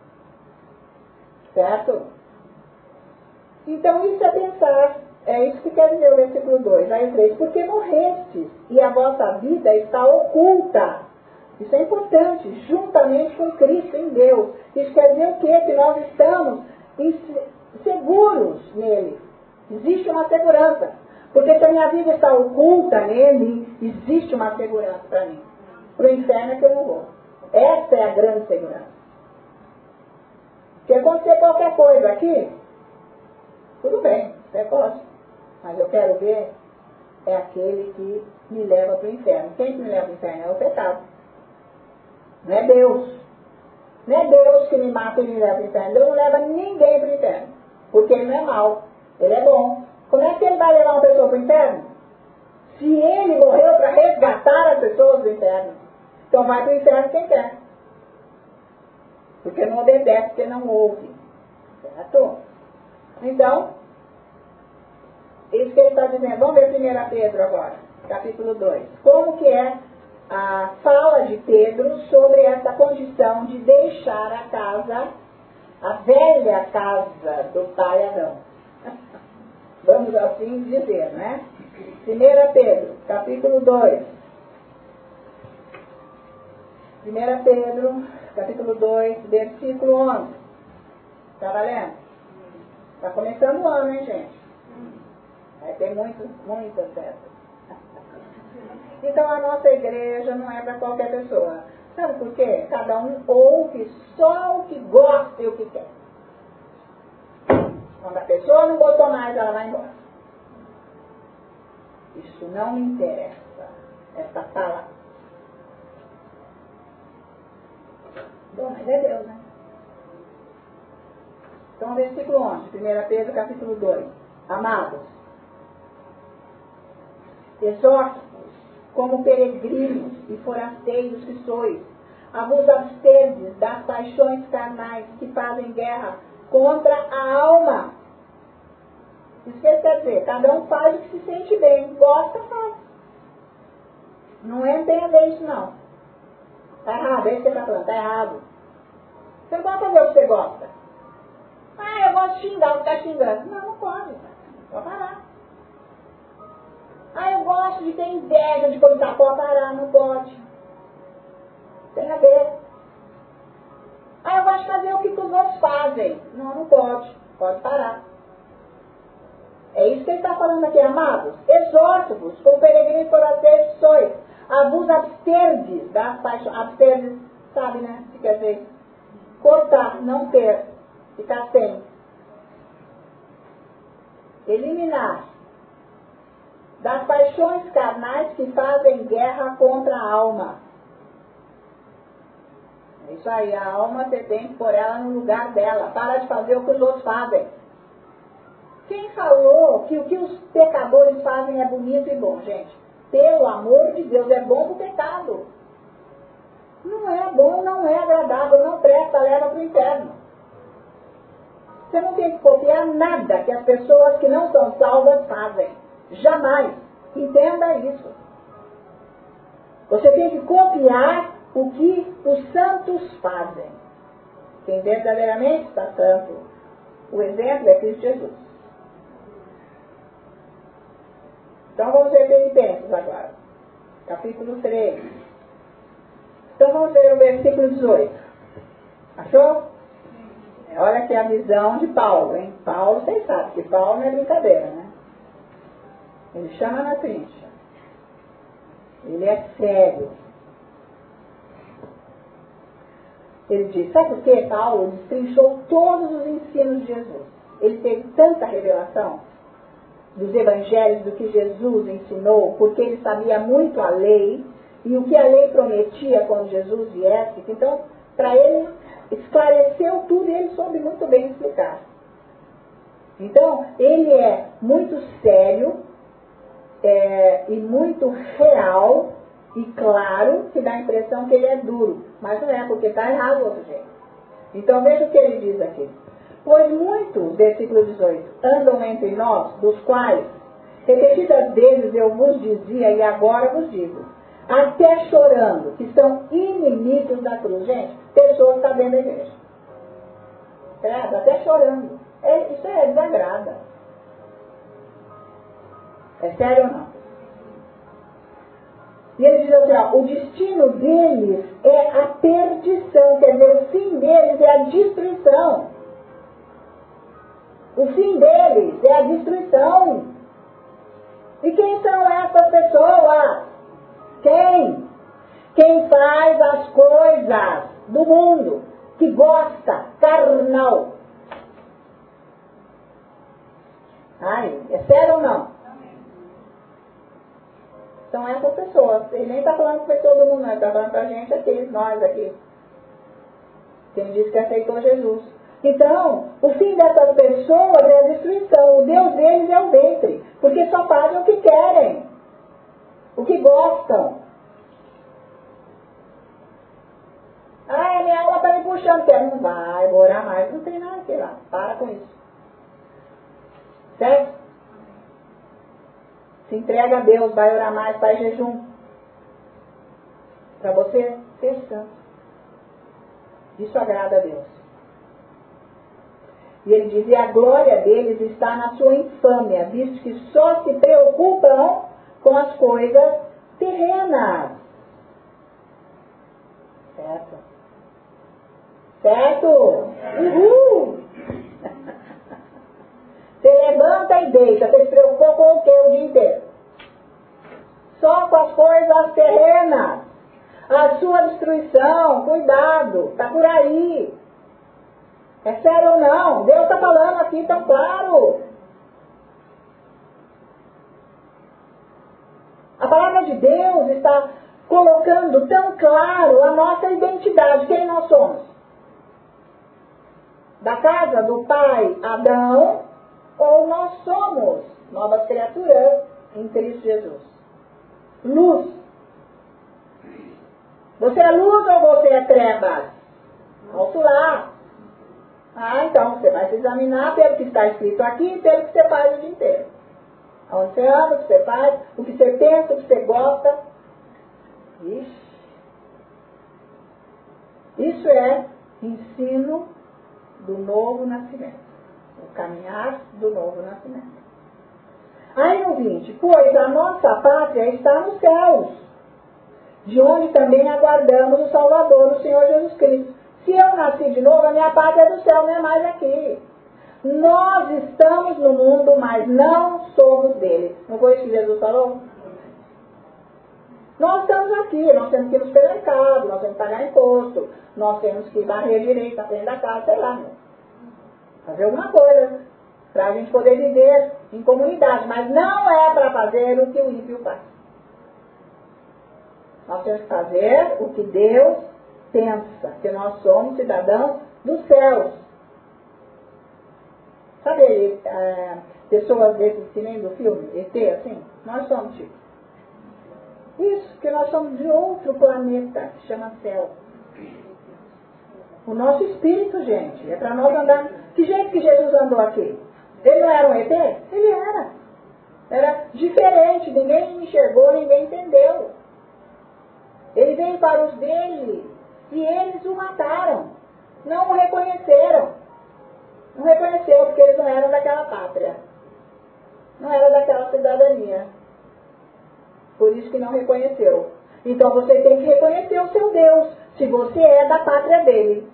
Certo? Então isso é pensar, é isso que quer dizer o versículo dois, aí o três, porque morrestes e a vossa vida está oculta. Isso é importante, juntamente com Cristo em Deus. Isso quer dizer o quê? Que nós estamos seguros nele. Existe uma segurança. Porque se a minha vida está oculta nele, existe uma segurança para mim. Para o inferno é que eu não vou. Essa é a grande segurança. Se acontecer qualquer coisa aqui, tudo bem, você pode. Mas eu quero ver é aquele que me leva para o inferno. Quem que me leva para o inferno? É o pecado. Não é Deus. Não é Deus que me mata e me leva para o inferno. Deus não leva ninguém para o inferno. Porque ele não é mau. Ele é bom. Como é que ele vai levar uma pessoa para o inferno? Se ele morreu para resgatar as pessoas do inferno. Então vai para o inferno quem quer. Porque não obedece, porque não ouve. Certo? Então, isso que ele está dizendo. Vamos ver primeiro Pedro agora, capítulo dois. Como que é a fala de Pedro sobre essa condição de deixar a casa, a velha casa do pai Adão. Vamos assim dizer, né? primeiro Pedro, capítulo dois. primeiro Pedro, capítulo dois, versículo onze. Está valendo? Está começando o ano, hein, gente? Vai ter muitas, muitas dessas. Então a nossa igreja não é para qualquer pessoa. Sabe por quê? Cada um ouve só o que gosta e o que quer. Quando a pessoa não gostou mais, ela vai embora. Isso não me interessa. Essa palavra. Bom, mas é Deus, né? Então, versículo onze, primeira Pedro, capítulo dois. Amados, exorto-vos, como peregrinos e forasteiros que sois, a vos absterdes das paixões carnais que fazem guerra contra a alma. Isso quer dizer, cada um faz o que se sente bem, gosta, faz. Não é bem a ver isso, não. Está errado, é isso que você está falando, está errado. Você não pode fazer o que você gosta. Ah, eu gosto de xingar, vou ficar xingando. Não, não pode. Pode parar. Ah, eu gosto de ter inveja de coisa. Pode parar, não pode. Tem a ver. Ah, eu gosto de fazer o que os outros fazem. Não, não pode. Pode parar. É isso que ele está falando aqui, amados. Exorto-vos, como peregrinos forasteiros que sois, a vos absterdes das paixões. Absterdes, sabe, né? O que quer dizer? Cortar, não ter, ficar sem. Eliminar. Das paixões carnais que fazem guerra contra a alma. É isso aí, a alma você tem que pôr ela no lugar dela. Para de fazer o que os outros fazem. Quem falou que o que os pecadores fazem é bonito e bom, gente? Pelo amor de Deus, é bom pro pecado. Não é bom, não é agradável, não presta, leva para o inferno. Você não tem que copiar nada que as pessoas que não são salvas fazem. Jamais. Entenda isso. Você tem que copiar o que os santos fazem. Quem verdadeiramente está santo, o exemplo é Cristo Jesus. Então vamos ver Filipenses agora. Capítulo três. Então vamos ver o versículo dezoito. Achou? Olha aqui a visão de Paulo, hein? Paulo, vocês sabem que Paulo não é brincadeira, né? Ele chama na trincha. Ele é sério. Ele diz, sabe por quê? Paulo destrinchou todos os ensinos de Jesus. Ele teve tanta revelação dos evangelhos, do que Jesus ensinou, porque ele sabia muito a lei, e o que a lei prometia quando Jesus viesse. Então, para ele, esclareceu tudo e ele soube muito bem explicar. Então, ele é muito sério é, e muito real e claro, que dá a impressão que ele é duro. Mas não é, porque está errado o outro jeito. Então, veja o que ele diz aqui. Pois muitos, versículo dezoito, andam entre nós, dos quais, repetidas vezes eu vos dizia e agora vos digo, até chorando, que são inimigos da cruz. Gente, pessoas estão dentro da igreja. Certo? Até chorando. É, isso é desagrada. É sério ou não? E ele diz assim, ó, o destino deles é a perdição, quer dizer, o fim deles é a destruição. O fim deles é a destruição. E quem são essas pessoas? Quem? Quem faz as coisas do mundo, que gosta, carnal. Ai, é sério ou não? São essas pessoas. Ele nem está falando para todo mundo, não. Ele está falando para a gente aqui, nós aqui. Quem disse que aceitou Jesus. Então, o fim dessas pessoas é a destruição. O Deus deles é o ventre. Porque só fazem o que querem. O que gostam. Ah, a minha alma está me puxando. Quer? Não vai, vou orar mais. Não tem nada aqui lá. Para com isso. Certo? Se entrega a Deus, vai orar mais, faz jejum. Para você ser santo. Isso agrada a Deus. E ele diz, e a glória deles está na sua infâmia, visto que só se preocupam com as coisas terrenas. Certo? Certo? Uhul! Você levanta e deita, você se preocupou com o que o dia inteiro? Só com as coisas terrenas. A sua destruição, cuidado, está por aí. É sério ou não? Deus está falando aqui tão claro. está colocando tão claro a nossa identidade, quem nós somos. Da casa do pai Adão, ou nós somos novas criaturas em Cristo Jesus. Luz. Você é luz ou você é trevas? Volto lá. Ah, então você vai se examinar pelo que está escrito aqui e pelo que você faz o dia inteiro. Onde você ama, o que você faz, o que você pensa, o que você gosta. Ixi. Isso é ensino do novo nascimento. O caminhar do novo nascimento. Aí no vinte, pois a nossa pátria está nos céus, de onde também aguardamos o Salvador, o Senhor Jesus Cristo. Se eu nasci de novo, a minha pátria é do céu, não é mais aqui. Nós estamos no mundo, mas não somos dele. Não foi isso que Jesus falou? Nós estamos aqui, nós temos que ir no supermercado, nós temos que pagar imposto, nós temos que varrer direito na frente da casa, sei lá, né? Fazer alguma coisa para a gente poder viver em comunidade, mas não é para fazer o que o ímpio faz. Nós temos que fazer o que Deus pensa, que nós somos cidadãos dos céus. Sabe, é, pessoas desses que nem do filme, E T, assim? Nós somos tipo. Isso, que nós somos de outro planeta, que chama céu. O nosso espírito, gente, é para nós andar. Que jeito que Jesus andou aqui? Ele não era um E T? Ele era. Era diferente, ninguém enxergou, ninguém entendeu. Ele veio para os dele e eles o mataram. Não o reconheceram. Não reconheceu porque eles não eram daquela pátria. Não eram daquela cidadania. Por isso que não reconheceu. Então você tem que reconhecer o seu Deus, se você é da pátria dele.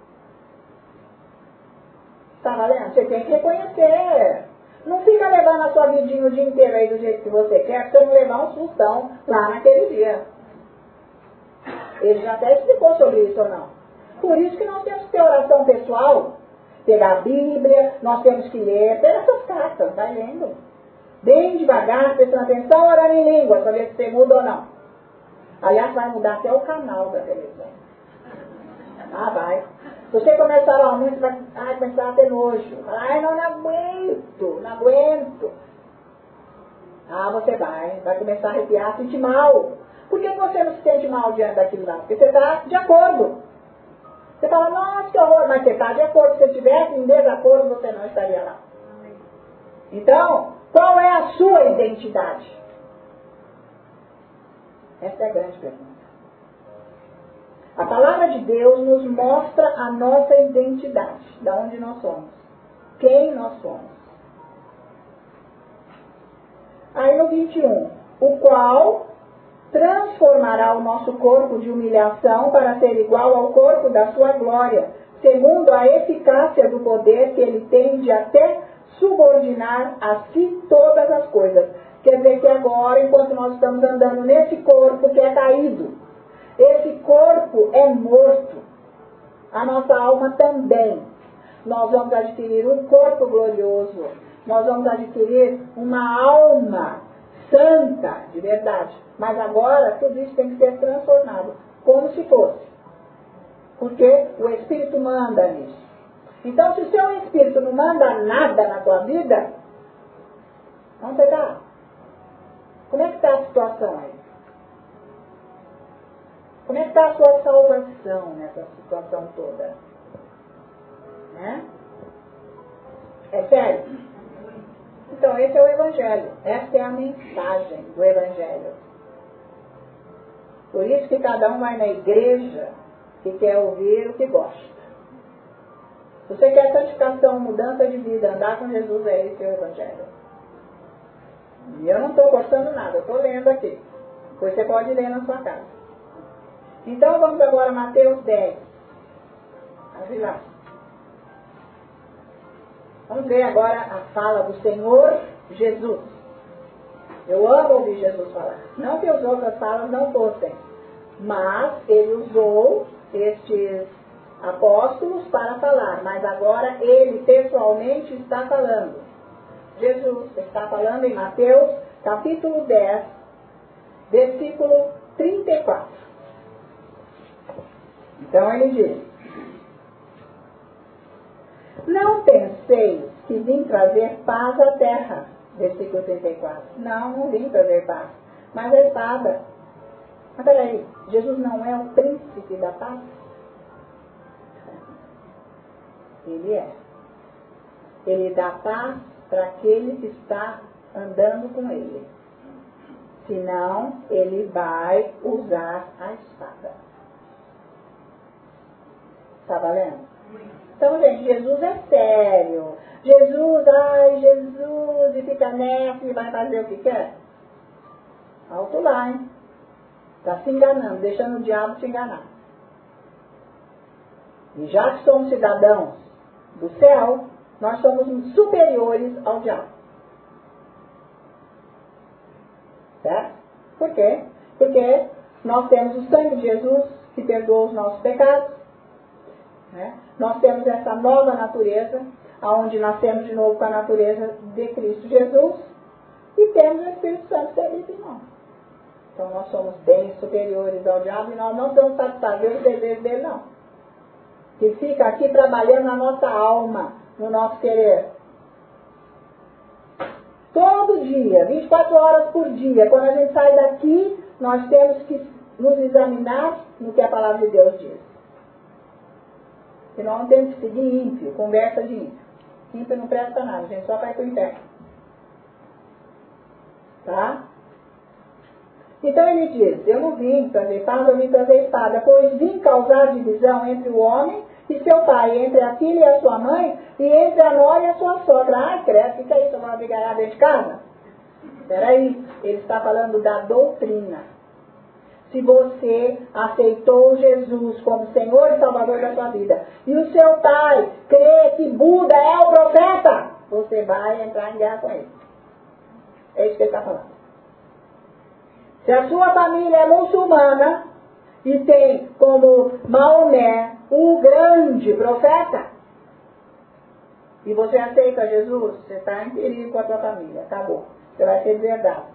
Tá valendo? Você tem que reconhecer. Não fica levando a sua vidinha o dia inteiro aí do jeito que você quer, pra você não levar um sustão lá naquele dia. Ele já até explicou sobre isso ou não. Por isso que nós temos que ter oração pessoal, pegar a Bíblia, nós temos que ler, pega essas cartas, vai lendo. Bem devagar, prestando atenção, orando em língua, para ver se você muda ou não. Aliás, vai mudar até o canal da televisão. Ah, vai. Se você começar a muito, vai ai, começar a ter nojo. Ai, não, não aguento, não aguento. Ah, você vai, vai começar a arrepiar, sentir mal. Por que você não se sente mal diante daquilo lá? Porque você está de acordo. Você fala, nossa, que horror, mas você está de acordo. Se você estivesse em desacordo, você não estaria lá. Então, qual é a sua identidade? Essa é a grande pergunta. A palavra de Deus nos mostra a nossa identidade, de onde nós somos, quem nós somos. Aí no vinte e um, o qual transformará o nosso corpo de humilhação para ser igual ao corpo da sua glória, segundo a eficácia do poder que ele tem de até subordinar a si todas as coisas. Quer dizer que agora, enquanto nós estamos andando nesse corpo que é caído, esse corpo é morto. A nossa alma também. Nós vamos adquirir um corpo glorioso. Nós vamos adquirir uma alma santa, de verdade. Mas agora tudo isso tem que ser transformado, como se fosse. Porque o Espírito manda nisso. Então, se o seu Espírito não manda nada na tua vida, onde você está? Como é que está a situação aí? Como é que está a sua salvação nessa situação toda? Né? É sério? Então, esse é o Evangelho. Essa é a mensagem do Evangelho. Por isso que cada um vai na igreja que quer ouvir o que gosta. Se você quer santificação, mudança de vida, andar com Jesus, é esse o Evangelho. E eu não estou gostando nada, eu estou lendo aqui. Pois você pode ler na sua casa. Então vamos agora a Mateus dez. Vamos lá. Vamos ver agora a fala do Senhor Jesus. Eu amo ouvir Jesus falar. Não que as outras falas não fossem, mas ele usou estes apóstolos para falar. Mas agora ele pessoalmente está falando. Jesus está falando em Mateus capítulo dez, versículo trinta e quatro. Então ele diz: não penseis que vim trazer paz à terra. Versículo trinta e quatro. Não, não vim trazer paz, mas a espada. Mas peraí, Jesus não é o príncipe da paz? Ele é. Ele dá paz para aquele que está andando com ele. Senão, ele vai usar a espada. Está valendo? Então, gente, Jesus é sério. Jesus, ai, Jesus, e fica nessa e vai fazer o que quer. Alto lá, hein? Está se enganando, deixando o diabo te enganar. E já que somos cidadãos do céu, nós somos superiores ao diabo. Certo? Por quê? Porque nós temos o sangue de Jesus que perdoa os nossos pecados. Né? Nós temos essa nova natureza, onde nascemos de novo com a natureza de Cristo Jesus, e temos o Espírito Santo que habita em nós. Então nós somos bem superiores ao diabo e nós não vamos satisfazer os desejos dele, não. Que fica aqui trabalhando na nossa alma, no nosso querer. Todo dia, vinte e quatro horas por dia, quando a gente sai daqui, nós temos que nos examinar no que a palavra de Deus diz. Senão não temos que seguir ímpio, conversa de ímpio. Ímpio não presta nada, a gente só vai para o inferno. Tá? Então ele diz: eu não vim trazer paz, eu vim trazer espada, pois vim causar divisão entre o homem e seu pai, entre a filha e a sua mãe, e entre a nora e a sua sogra. Ai, credo, o que é isso? Uma brigalhada dentro de casa? Peraí, ele está falando da doutrina. Se você aceitou Jesus como Senhor e Salvador da sua vida, e o seu pai crê que Buda é o profeta, você vai entrar em guerra com ele. É isso que ele está falando. Se a sua família é muçulmana e tem como Maomé o grande profeta, e você aceita Jesus, você está em perigo com a sua família. Acabou. Você vai ser deserdado.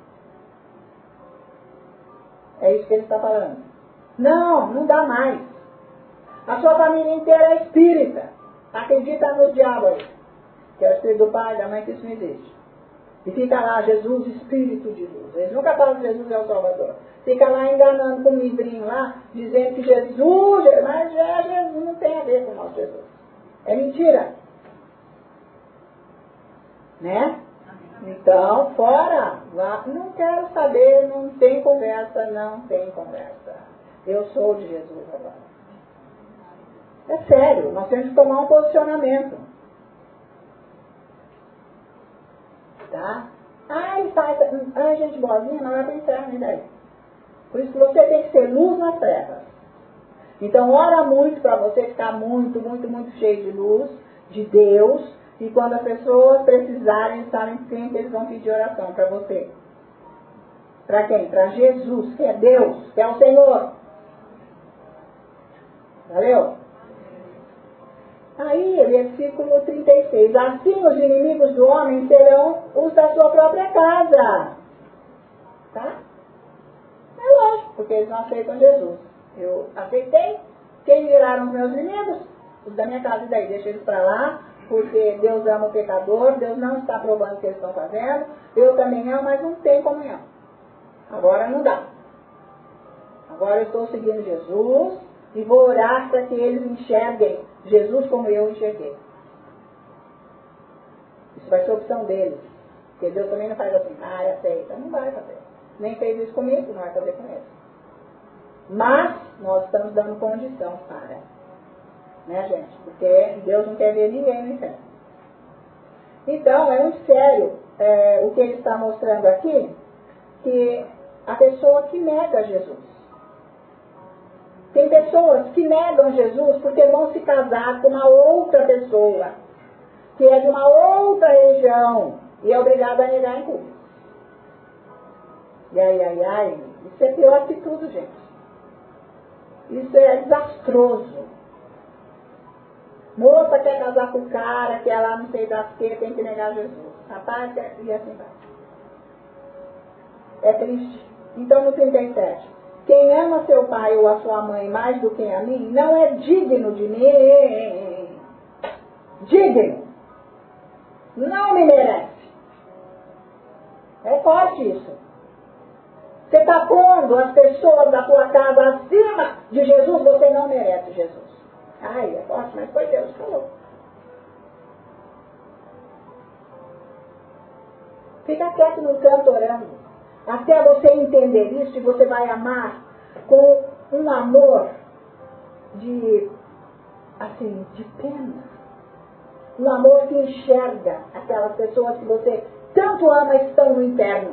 É isso que ele está falando. Não, não dá mais. A sua família inteira é espírita. Acredita no diabo aí. Que é o espírito do pai, da mãe, que isso não existe. E fica lá, Jesus, Espírito de luz. Eles nunca falam que Jesus é o Salvador. Fica lá enganando com um livrinho lá, dizendo que Jesus, mas já Jesus não tem a ver com o nosso Jesus. É mentira. Né? Então, fora. Lá, não quero saber, não tem conversa, não tem conversa. Eu sou de Jesus agora. É sério, nós temos que tomar um posicionamento. Tá? Ai, faz, ai, gente boazinha, não vai para o inferno, e daí? Por isso que você tem que ser luz nas trevas. Então, ora muito para você ficar muito, muito, muito cheio de luz, de Deus, e quando as pessoas precisarem, sabem quem que eles vão pedir oração para você. Para quem? Para Jesus, que é Deus, que é o Senhor. Valeu? Aí, versículo trinta e seis. Assim os inimigos do homem serão os da sua própria casa. Tá? É lógico, porque eles não aceitam Jesus. Eu aceitei. Quem viraram os meus inimigos? Os da minha casa. E daí? Deixa eles para lá, porque Deus ama o pecador, Deus não está provando o que eles estão fazendo. Eu também amo, mas não tem comunhão. Agora não dá. Agora eu estou seguindo Jesus e vou orar para que eles enxerguem Jesus como eu enxerguei. Isso vai ser opção deles. Porque Deus também não faz assim, ah, aceita. Não vai fazer. Nem fez isso comigo, não vai fazer com eles. Mas nós estamos dando condição para. Né, gente? Porque Deus não quer ver ninguém no inferno. Então, é muito sério é, o que ele está mostrando aqui, que a pessoa que nega Jesus. Tem pessoas que negam Jesus porque vão se casar com uma outra pessoa, que é de uma outra região, e é obrigada a negar em público. E ai, ai, ai, isso é pior que tudo, gente. Isso é desastroso. Moça quer casar com o cara, que é lá não sei das que, tem que negar Jesus. Rapaz, e assim vai. É triste. Então, no trinta e sete, Quem ama seu pai ou a sua mãe mais do que a mim, não é digno de mim. Digno. Não me merece. É forte isso. Você está pondo as pessoas da tua casa acima de Jesus, você não merece Jesus. Ai, é forte, mas foi Deus que falou. Fica quieto no canto orando. Até você entender isso, e você vai amar com um amor de, assim, de pena. Um amor que enxerga aquelas pessoas que você tanto ama e estão no inferno.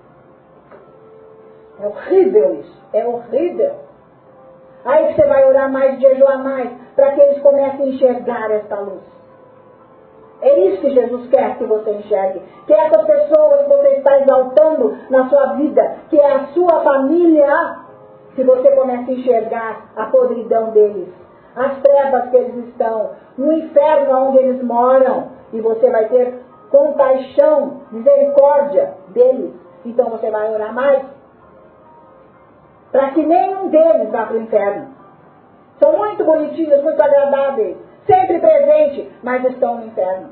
É horrível isso. É horrível. Aí você vai orar mais, jejuar mais, para que eles comecem a enxergar esta luz. É isso que Jesus quer que você enxergue. Que essas pessoas que você está exaltando na sua vida, que é a sua família, que você comece a enxergar a podridão deles, as trevas que eles estão, no inferno onde eles moram, e você vai ter compaixão, misericórdia deles. Então você vai orar mais, para que nenhum deles vá para o inferno. São muito bonitinhos, muito agradáveis, sempre presentes, mas estão no inferno.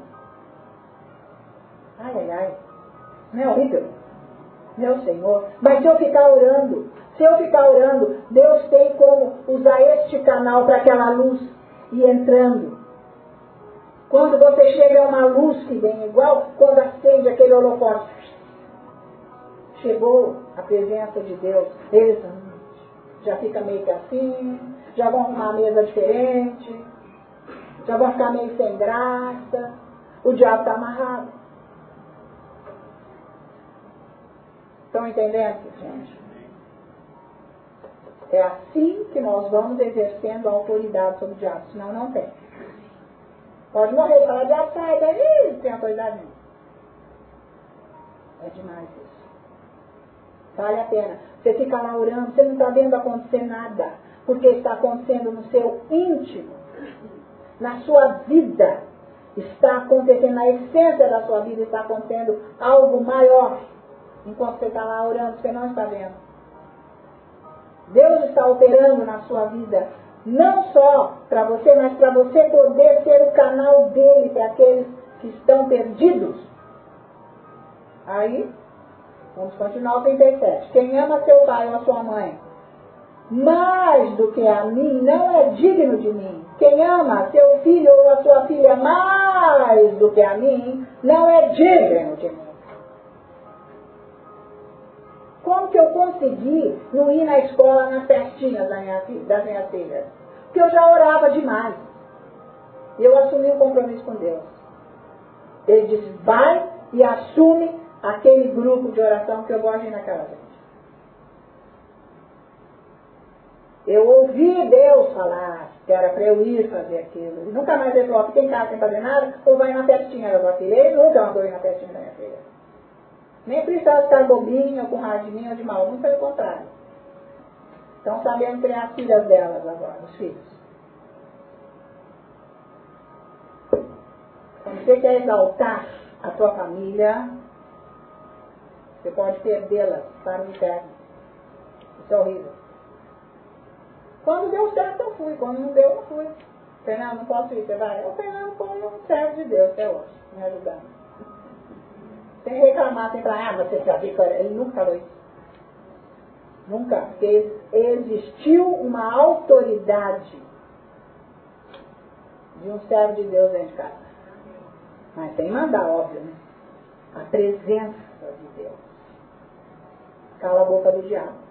Ai, ai, ai. Não é horrível? Meu Senhor. Mas se eu ficar orando, se eu ficar orando, Deus tem como usar este canal para aquela luz ir entrando. Quando você chega a uma luz que vem igual, quando acende aquele holofote, chegou a presença de Deus, eles já fica meio que assim, já vão arrumar uma mesa diferente, já vão ficar meio sem graça, o diabo está amarrado. Estão entendendo, gente? É assim que nós vamos exercendo a autoridade sobre o diabo, senão não tem. Pode morrer, falar, diabo sai daí, não tem autoridade nenhuma. É demais isso. Vale a pena. Você fica lá orando, você não está vendo acontecer nada, porque está acontecendo no seu íntimo, na sua vida. Está acontecendo, na essência da sua vida está acontecendo algo maior. Enquanto você está lá orando, você não está vendo. Deus está operando na sua vida, não só para você, mas para você poder ser o canal dele para aqueles que estão perdidos. Aí, vamos continuar o trinta e sete. Quem ama seu pai ou a sua mãe mais do que a mim, não é digno de mim. Quem ama seu filho ou a sua filha mais do que a mim, não é digno de mim. Como que eu consegui não ir na escola, nas festinhas da minha, das minhas filhas? Porque eu já orava demais. E eu assumi um compromisso com Deus. Ele disse, vai e assume aquele grupo de oração que eu vou agir naquela gente. Eu ouvi Deus falar que era para eu ir fazer aquilo. E nunca mais ele falou, fica em casa sem fazer nada, ou vai na festinha da tua filha. Ele nunca mandou ir na festinha da minha filha. Nem precisava ficar bobinho, ou com radinho, ou de mal, muito pelo contrário. Estão sabendo criar as filhas delas agora, os filhos. Quando você quer exaltar a tua família, você pode perdê-las para o inferno. Isso é horrível. Quando deu certo, eu fui. Quando não deu, eu não fui. Fernando, não posso ir, você vai? O Fernando foi um servo de Deus até hoje, me ajudando. Sem reclamar, sem falar, ah, você já viu, ele nunca falou isso. Nunca. Porque existiu uma autoridade de um servo de Deus dentro de casa. Mas sem mandar, óbvio, né? A presença de Deus. Cala a boca do diabo.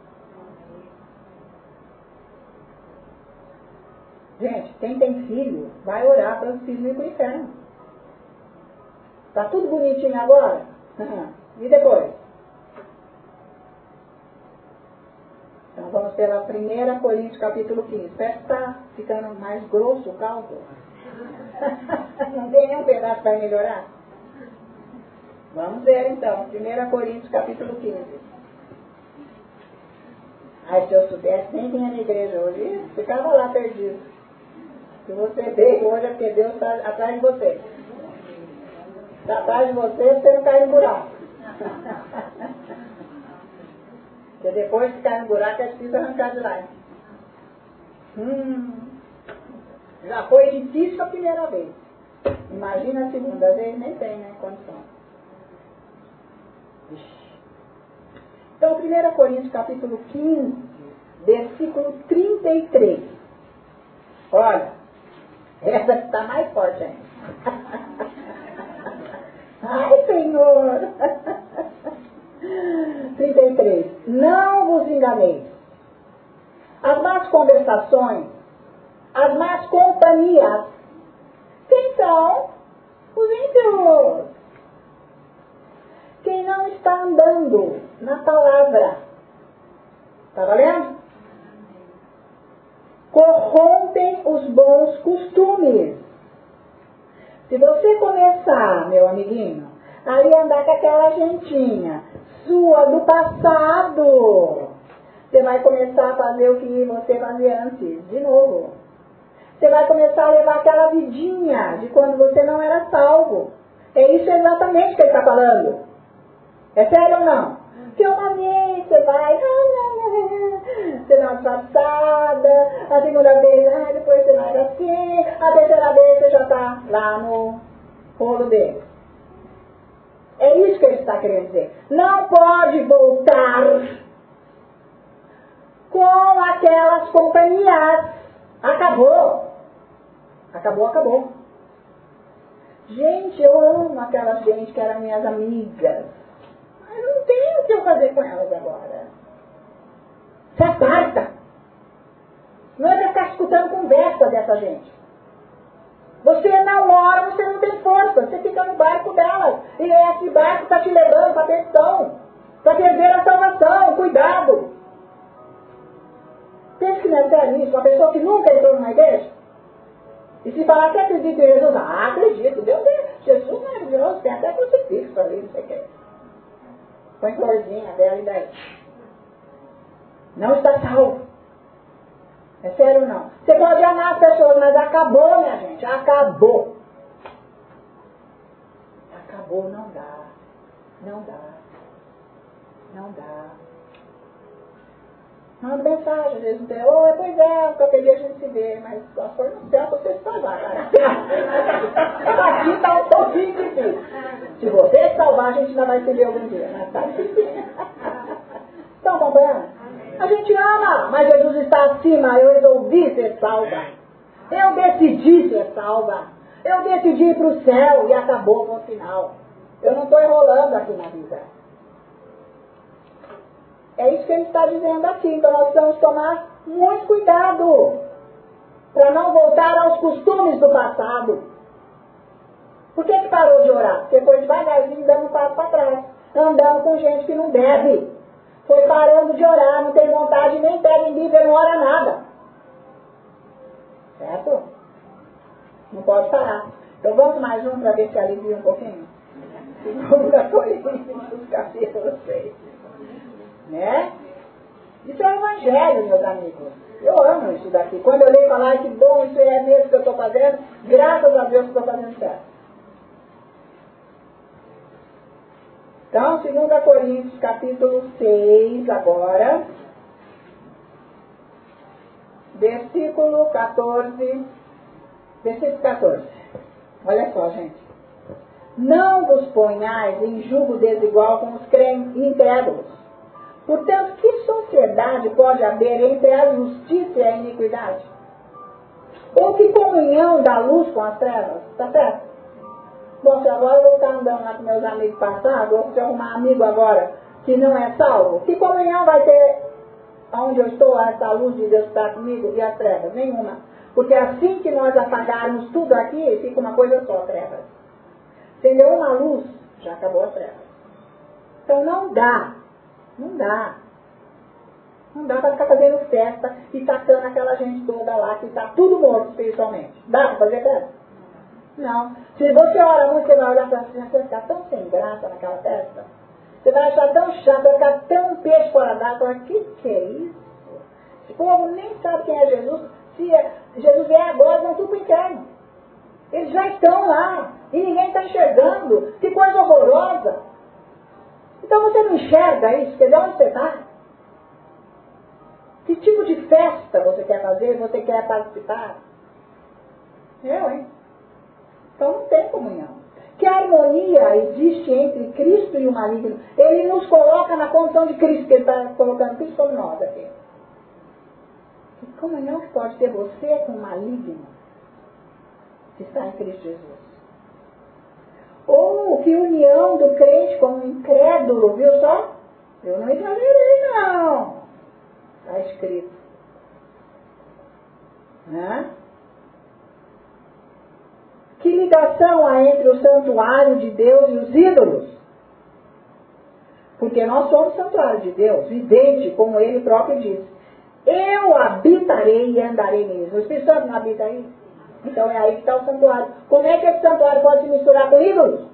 Gente, quem tem filho, vai orar para os filhos ir para o inferno. Tá tudo bonitinho agora? Uhum. E depois? Então vamos pela primeira Coríntios capítulo quinze. Parece que está ficando mais grosso o caldo. Não tem nenhum pedaço para melhorar? Vamos ver então. primeira Coríntios capítulo quinze. Ai, se eu soubesse, nem vinha na igreja hoje. Ficava lá perdido. Se você veio hoje é porque Deus está atrás de você. Está atrás de você, você não cai no buraco. Porque depois que cai no buraco é difícil arrancar de lá. Hum, já foi difícil a primeira vez. Imagina a segunda vez, nem tem, né, condição. Então, primeira Coríntios, capítulo quinze, versículo trinta e três. Olha, essa está mais forte ainda. Ai, Senhor! trinta e três. Não vos enganeis. As más conversações, as más companhias, quem são? Os ímpios. Quem não está andando na palavra. Está valendo? Corrompem os bons costumes. Se você começar, meu amiguinho, a andar com aquela gentinha sua do passado, você vai começar a fazer o que você fazia antes, de novo. Você vai começar a levar aquela vidinha de quando você não era salvo. É isso exatamente que ele está falando. É sério ou não? Que uma vez você vai, você dá uma disfarçada, a segunda vez, ah, depois você vai assim, a terceira vez você já está lá no rolo dele. É isso que ele está querendo dizer. Não pode voltar com aquelas companhias. Acabou. Acabou, acabou. Gente, eu amo aquelas gente que eram minhas amigas. Mas não tenho o que eu fazer com elas agora. Se aparta. Não é para ficar escutando conversa dessa gente. Você não ora, você não tem força. Você fica no barco delas. E esse barco está te levando para a perdição. Para perder a salvação. Cuidado. Pense que não é sério isso. Uma pessoa que nunca entrou numa igreja. E se falar que acredita em Jesus, ah, acredito. Deus é, Jesus não é religioso. Tem até crucifixo ali, não sei o que. Põe florzinha dela e daí. Não está salvo. É sério ou não? Você pode amar as pessoas, mas acabou, minha gente. Acabou. Acabou, não dá. Não dá. Não dá. Manda mensagem, às vezes não tem. Oh, pois é, qualquer dia a gente se vê, mas só for no céu você se salvar, cara. Aqui está um pouquinho difícil. Se você se salvar, a gente ainda vai se ver algum dia, mas tá difícil. Estão acompanhando? A gente ama, mas Jesus está acima. Eu resolvi ser salva. Eu decidi ser salva. Eu decidi ir para o céu e acabou no final. Eu não estou enrolando aqui na vida. É isso que ele está dizendo aqui. Então nós precisamos tomar muito cuidado para não voltar aos costumes do passado. Por que que parou de orar? Porque foi devagarzinho dando um passo para trás. Andando com gente que não deve. Foi parando de orar, não tem vontade, nem pega em Bíblia, não ora nada. Certo? Não pode parar. Então vamos mais um para ver se alivia um pouquinho. Segunda Coríntios, capítulo seis. Né? Isso é o evangelho, meus amigos. Eu amo isso daqui. Quando eu leio falar que bom, isso é mesmo que eu estou fazendo, graças a Deus que estou fazendo certo. Então, segunda Coríntios, capítulo seis, agora, versículo quatorze, versículo quatorze. Olha só, gente. Não vos ponhais em julgo desigual com os incrédulos. Portanto, que sociedade pode haver entre a justiça e a iniquidade? Ou que comunhão da luz com as trevas? Está certo? Bom, se agora eu vou estar andando lá com meus amigos passados, ou se arrumar amigo agora que não é salvo, que comunhão vai ter onde eu estou, essa luz de Deus está comigo e as trevas? Nenhuma. Porque assim que nós apagarmos tudo aqui, fica uma coisa só, trevas. Acendeu uma luz, já acabou as trevas. Então não dá. Não dá. Não dá para ficar fazendo festa e tacando aquela gente toda lá que está tudo morto espiritualmente. Dá para fazer festa? Não. Se você ora muito, você vai olhar para frente, você vai ficar tão sem graça naquela festa. Você vai achar tão chato, vai ficar tão peixe fora d'água. O que, que é isso? O povo nem sabe quem é Jesus. Se é, Jesus vier agora, vão tudo para o inferno. Eles já estão lá. E ninguém está enxergando. Que coisa horrorosa. Então você não enxerga isso? Quer dizer, onde você está? Que tipo de festa você quer fazer, você quer participar? Eu, hein? Então não tem comunhão. Que harmonia existe entre Cristo e o maligno? Ele nos coloca na condição de Cristo, que ele está colocando Cristo como nós aqui. Que comunhão que pode ter você com o maligno que está em Cristo Jesus? Ou que união do crente com o incrédulo, viu só? Eu não exagerei, não. Está escrito. Né? Que ligação há entre o santuário de Deus e os ídolos? Porque nós somos santuário de Deus, vidente, como ele próprio diz. Eu habitarei e andarei neles. O Espírito Santo não habita aí? Então é aí que está o santuário. Como é que esse santuário pode se misturar com ídolos?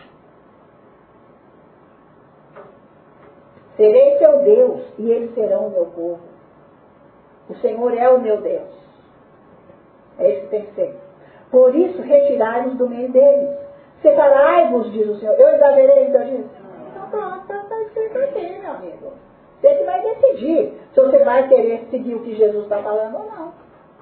Serei seu Deus e eles serão o meu povo. O Senhor é o meu Deus. É isso que tem que ser. Por isso, retirai-vos do meio deles. Separai-vos, diz o Senhor. Eu exagerei, então diz? Então pronto, está escrito aqui, meu amigo. Você que vai decidir se você vai querer seguir o que Jesus está falando ou não.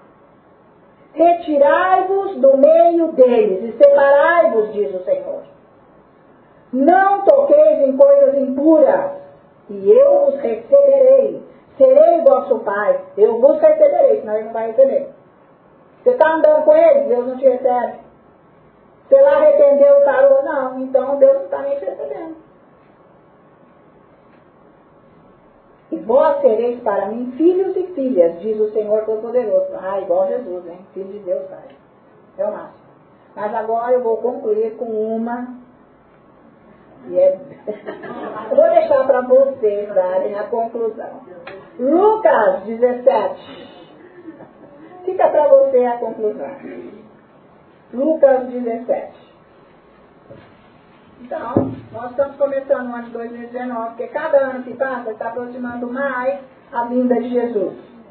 Retirai-vos do meio deles e separai-vos, diz o Senhor. Não toqueis em coisas impuras, e eu vos receberei. Serei vosso Pai, eu vos receberei, senão ele não vai receber. Você está andando com ele, Deus não te recebe. Você lá arrependeu, parou, não, então Deus não está nem te recebendo. E vós sereis para mim filhos e filhas, diz o Senhor Todo-Poderoso. Ah, igual Jesus, hein? Filho de Deus, Pai. É o máximo. Mas agora eu vou concluir com uma. E é... eu vou deixar para vocês darem a conclusão. Lucas dezessete. Fica para você a conclusão. Lucas dezessete. Então, nós estamos começando o ano de dois mil e dezenove, porque cada ano que passa está aproximando mais a vinda de Jesus.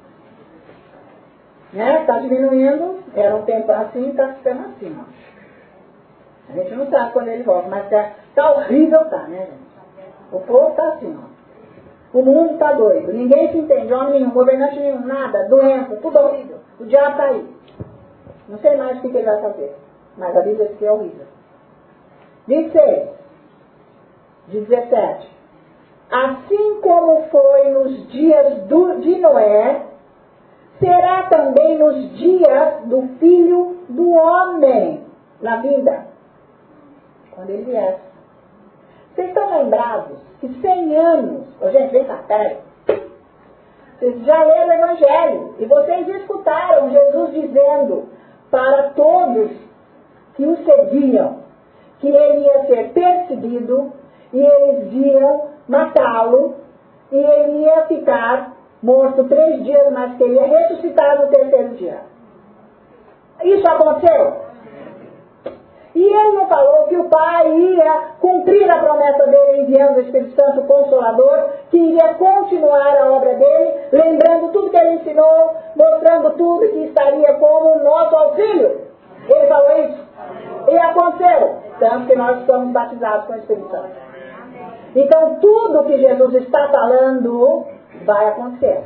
Né? Está diminuindo, era um tempo assim, está ficando assim. Ó. A gente não sabe quando ele volta, mas está tá horrível, tá, né, gente? O povo está assim, ó. O mundo está doido, ninguém se entende, homem nenhum, governante nenhum, nada, doença, tudo horrível. O diabo está aí. Não sei mais o que, que ele vai fazer, mas a Bíblia diz que é horrível. dezesseis, dezessete. Assim como foi nos dias do, de Noé, será também nos dias do Filho do Homem, na vinda, quando ele vier. Vocês estão lembrados que cem anos, oh, gente, vem cá, peraí. Vocês já leram o Evangelho e vocês escutaram Jesus dizendo para todos que o seguiam que ele ia ser perseguido e eles iam matá-lo e ele ia ficar morto três dias, mas que ele ia ressuscitar no terceiro dia. Isso aconteceu? E ele não falou que o Pai ia cumprir a promessa dele enviando o Espírito Santo Consolador, que iria continuar a obra dele, lembrando tudo que ele ensinou, mostrando tudo que estaria como nosso auxílio. Ele falou isso? E aconteceu. Tanto que nós estamos batizados com o Espírito Santo. Então tudo que Jesus está falando vai acontecer.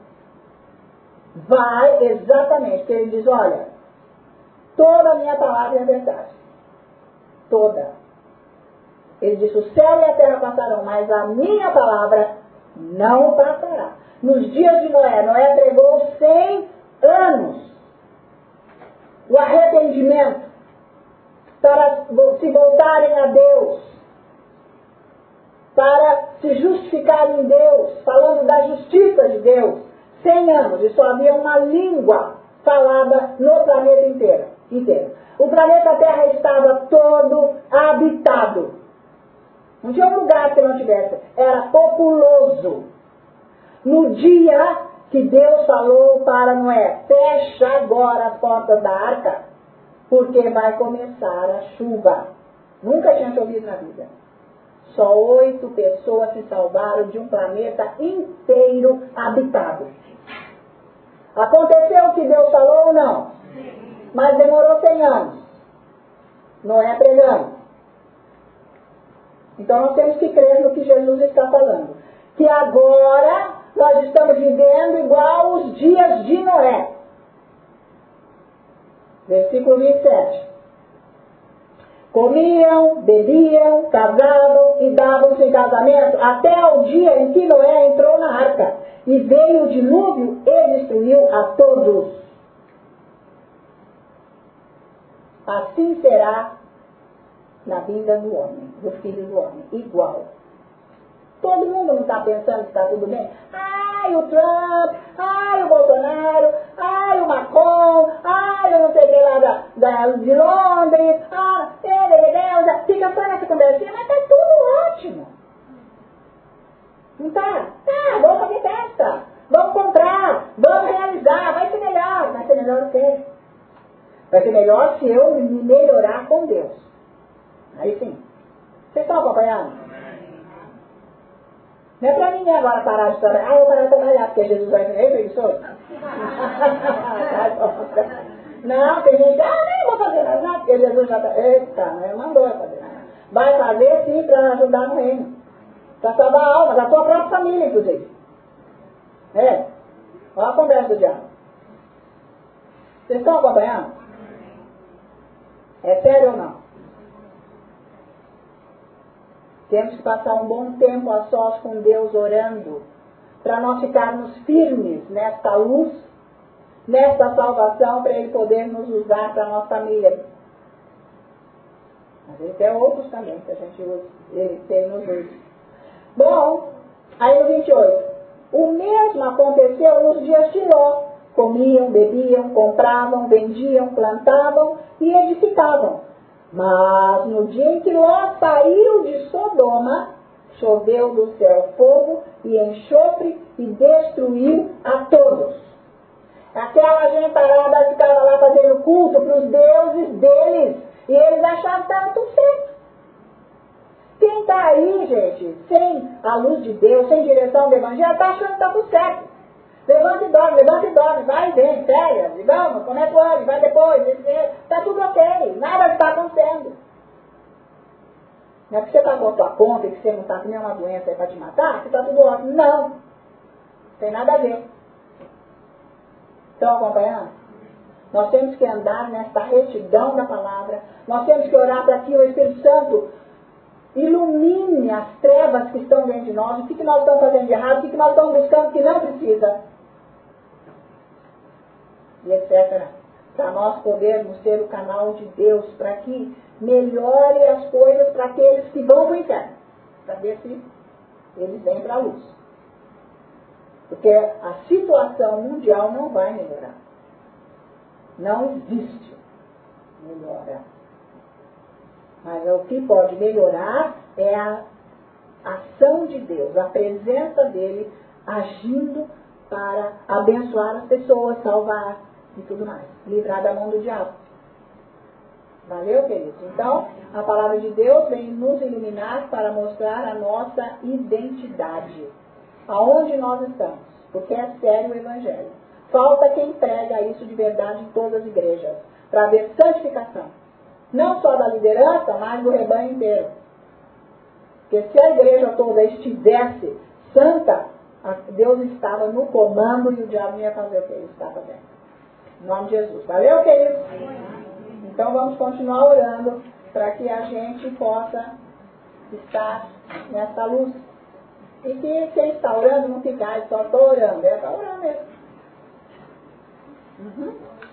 Vai exatamente, porque ele diz, olha, toda a minha palavra é verdade. Toda. Ele diz, o céu e a terra passarão, mas a minha palavra não passará. Nos dias de Noé, Noé pregou cem anos. O arrependimento para se voltarem a Deus, para se justificarem em Deus, falando da justiça de Deus. Cem anos, e só havia uma língua falada no planeta inteiro. inteiro. O planeta Terra estava todo habitado. Não tinha um lugar que não tivesse. Era populoso. No dia que Deus falou para Noé, fecha agora as portas da arca, porque vai começar a chuva. Nunca tinha chovido na vida. Só oito pessoas se salvaram de um planeta inteiro habitado. Aconteceu o que Deus falou ou não? Mas demorou cem anos. Noé pregando. Então nós temos que crer no que Jesus está falando. Que agora nós estamos vivendo igual os dias de Noé. Versículo vinte e sete. Comiam, bebiam, casavam e davam-se em casamento até o dia em que Noé entrou na arca e veio o dilúvio e destruiu a todos. Assim será na vinda do homem, do filho do homem, igual. Todo mundo não está pensando que está tudo bem? Ai, o Trump, ai, o Bolsonaro, ai, o Macron, ai, eu não sei o que lá da, da, de Londres, ah, Deus, fica só nessa conversinha, mas está tudo ótimo. Não está? Tá, vamos fazer festa, vamos comprar, vamos realizar, vai ser melhor. Vai ser melhor o quê? Vai ser melhor se eu me melhorar com Deus. Aí sim. Vocês estão acompanhando? Não é para ninguém agora parar de trabalhar. Ah, eu vou parar de trabalhar, porque Jesus vai vir. Ei, preguiçoso? Não, tem gente, ah, nem vou fazer mais nada, porque Jesus já está. Eita, não mandou eu fazer nada. Vai fazer sim para ajudar no reino. Para salvar a alma da tua própria família, inclusive. É. Olha a conversa do diabo. Vocês estão acompanhando? É sério ou não? Temos que passar um bom tempo a sós com Deus orando, para nós ficarmos firmes nesta luz, nesta salvação, para Ele poder nos usar para a nossa família. Às vezes tem outros também que a gente usa, Ele tem nos usa. Bom, aí no vinte e oito. O mesmo aconteceu nos dias de Ló. Comiam, bebiam, compravam, vendiam, plantavam e edificavam. Mas no dia em que Ló saiu de Sodoma, choveu do céu fogo e enxofre e destruiu a todos. Aquela gente parada ficava lá fazendo culto para os deuses deles e eles achavam que estava tudo certo. Quem está aí, gente, sem a luz de Deus, sem direção do Evangelho, está achando que está tudo certo. Levanta e dorme, levanta e dorme, vai e vem, férias, vamos, começa o ano, vai depois, está tudo ok, nada está acontecendo. Não é que você pagou a tua conta e que você não está com nenhuma doença aí para te matar, que está tudo ótimo. Não, tem nada a ver. Estão acompanhando? Nós temos que andar nesta retidão da palavra, nós temos que orar para que o Espírito Santo ilumine as trevas que estão dentro de nós, o que, que nós estamos fazendo de errado, o que, que nós estamos buscando que não precisa. E etcétera. Para nós podermos ser o canal de Deus, para que melhore as coisas para aqueles que vão para o inferno, para ver se eles vêm para a luz. Porque a situação mundial não vai melhorar. Não existe melhora. Mas o que pode melhorar é a ação de Deus, a presença dele agindo para abençoar as pessoas, salvar e tudo mais. Livrar da mão do diabo. Valeu, queridos? Então, a palavra de Deus vem nos iluminar para mostrar a nossa identidade. Aonde nós estamos. Porque é sério o Evangelho. Falta quem prega isso de verdade em todas as igrejas. Para haver santificação. Não só da liderança, mas do rebanho inteiro. Porque se a igreja toda estivesse santa, Deus estava no comando e o diabo não ia fazer o que ele está fazendo. Em nome de Jesus. Valeu, queridos? Então vamos continuar orando para que a gente possa estar nessa luz. E que quem está orando não fique, ah, só estou orando. É, está orando mesmo. Uhum.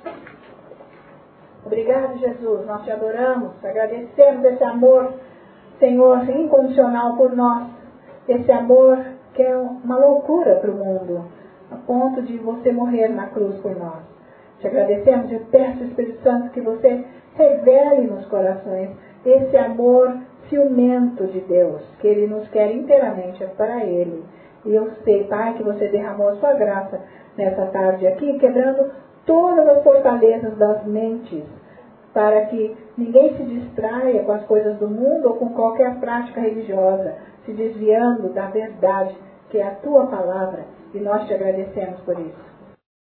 Obrigado, Jesus. Nós te adoramos, agradecemos esse amor, Senhor, incondicional por nós. Esse amor que é uma loucura para o mundo, a ponto de você morrer na cruz por nós. Te agradecemos e peço, Espírito Santo, que você revele nos corações esse amor ciumento de Deus, que Ele nos quer inteiramente para Ele. E eu sei, Pai, que você derramou a sua graça nessa tarde aqui, quebrando todas as fortalezas das mentes, para que ninguém se distraia com as coisas do mundo ou com qualquer prática religiosa, se desviando da verdade, que é a tua palavra, e nós te agradecemos por isso.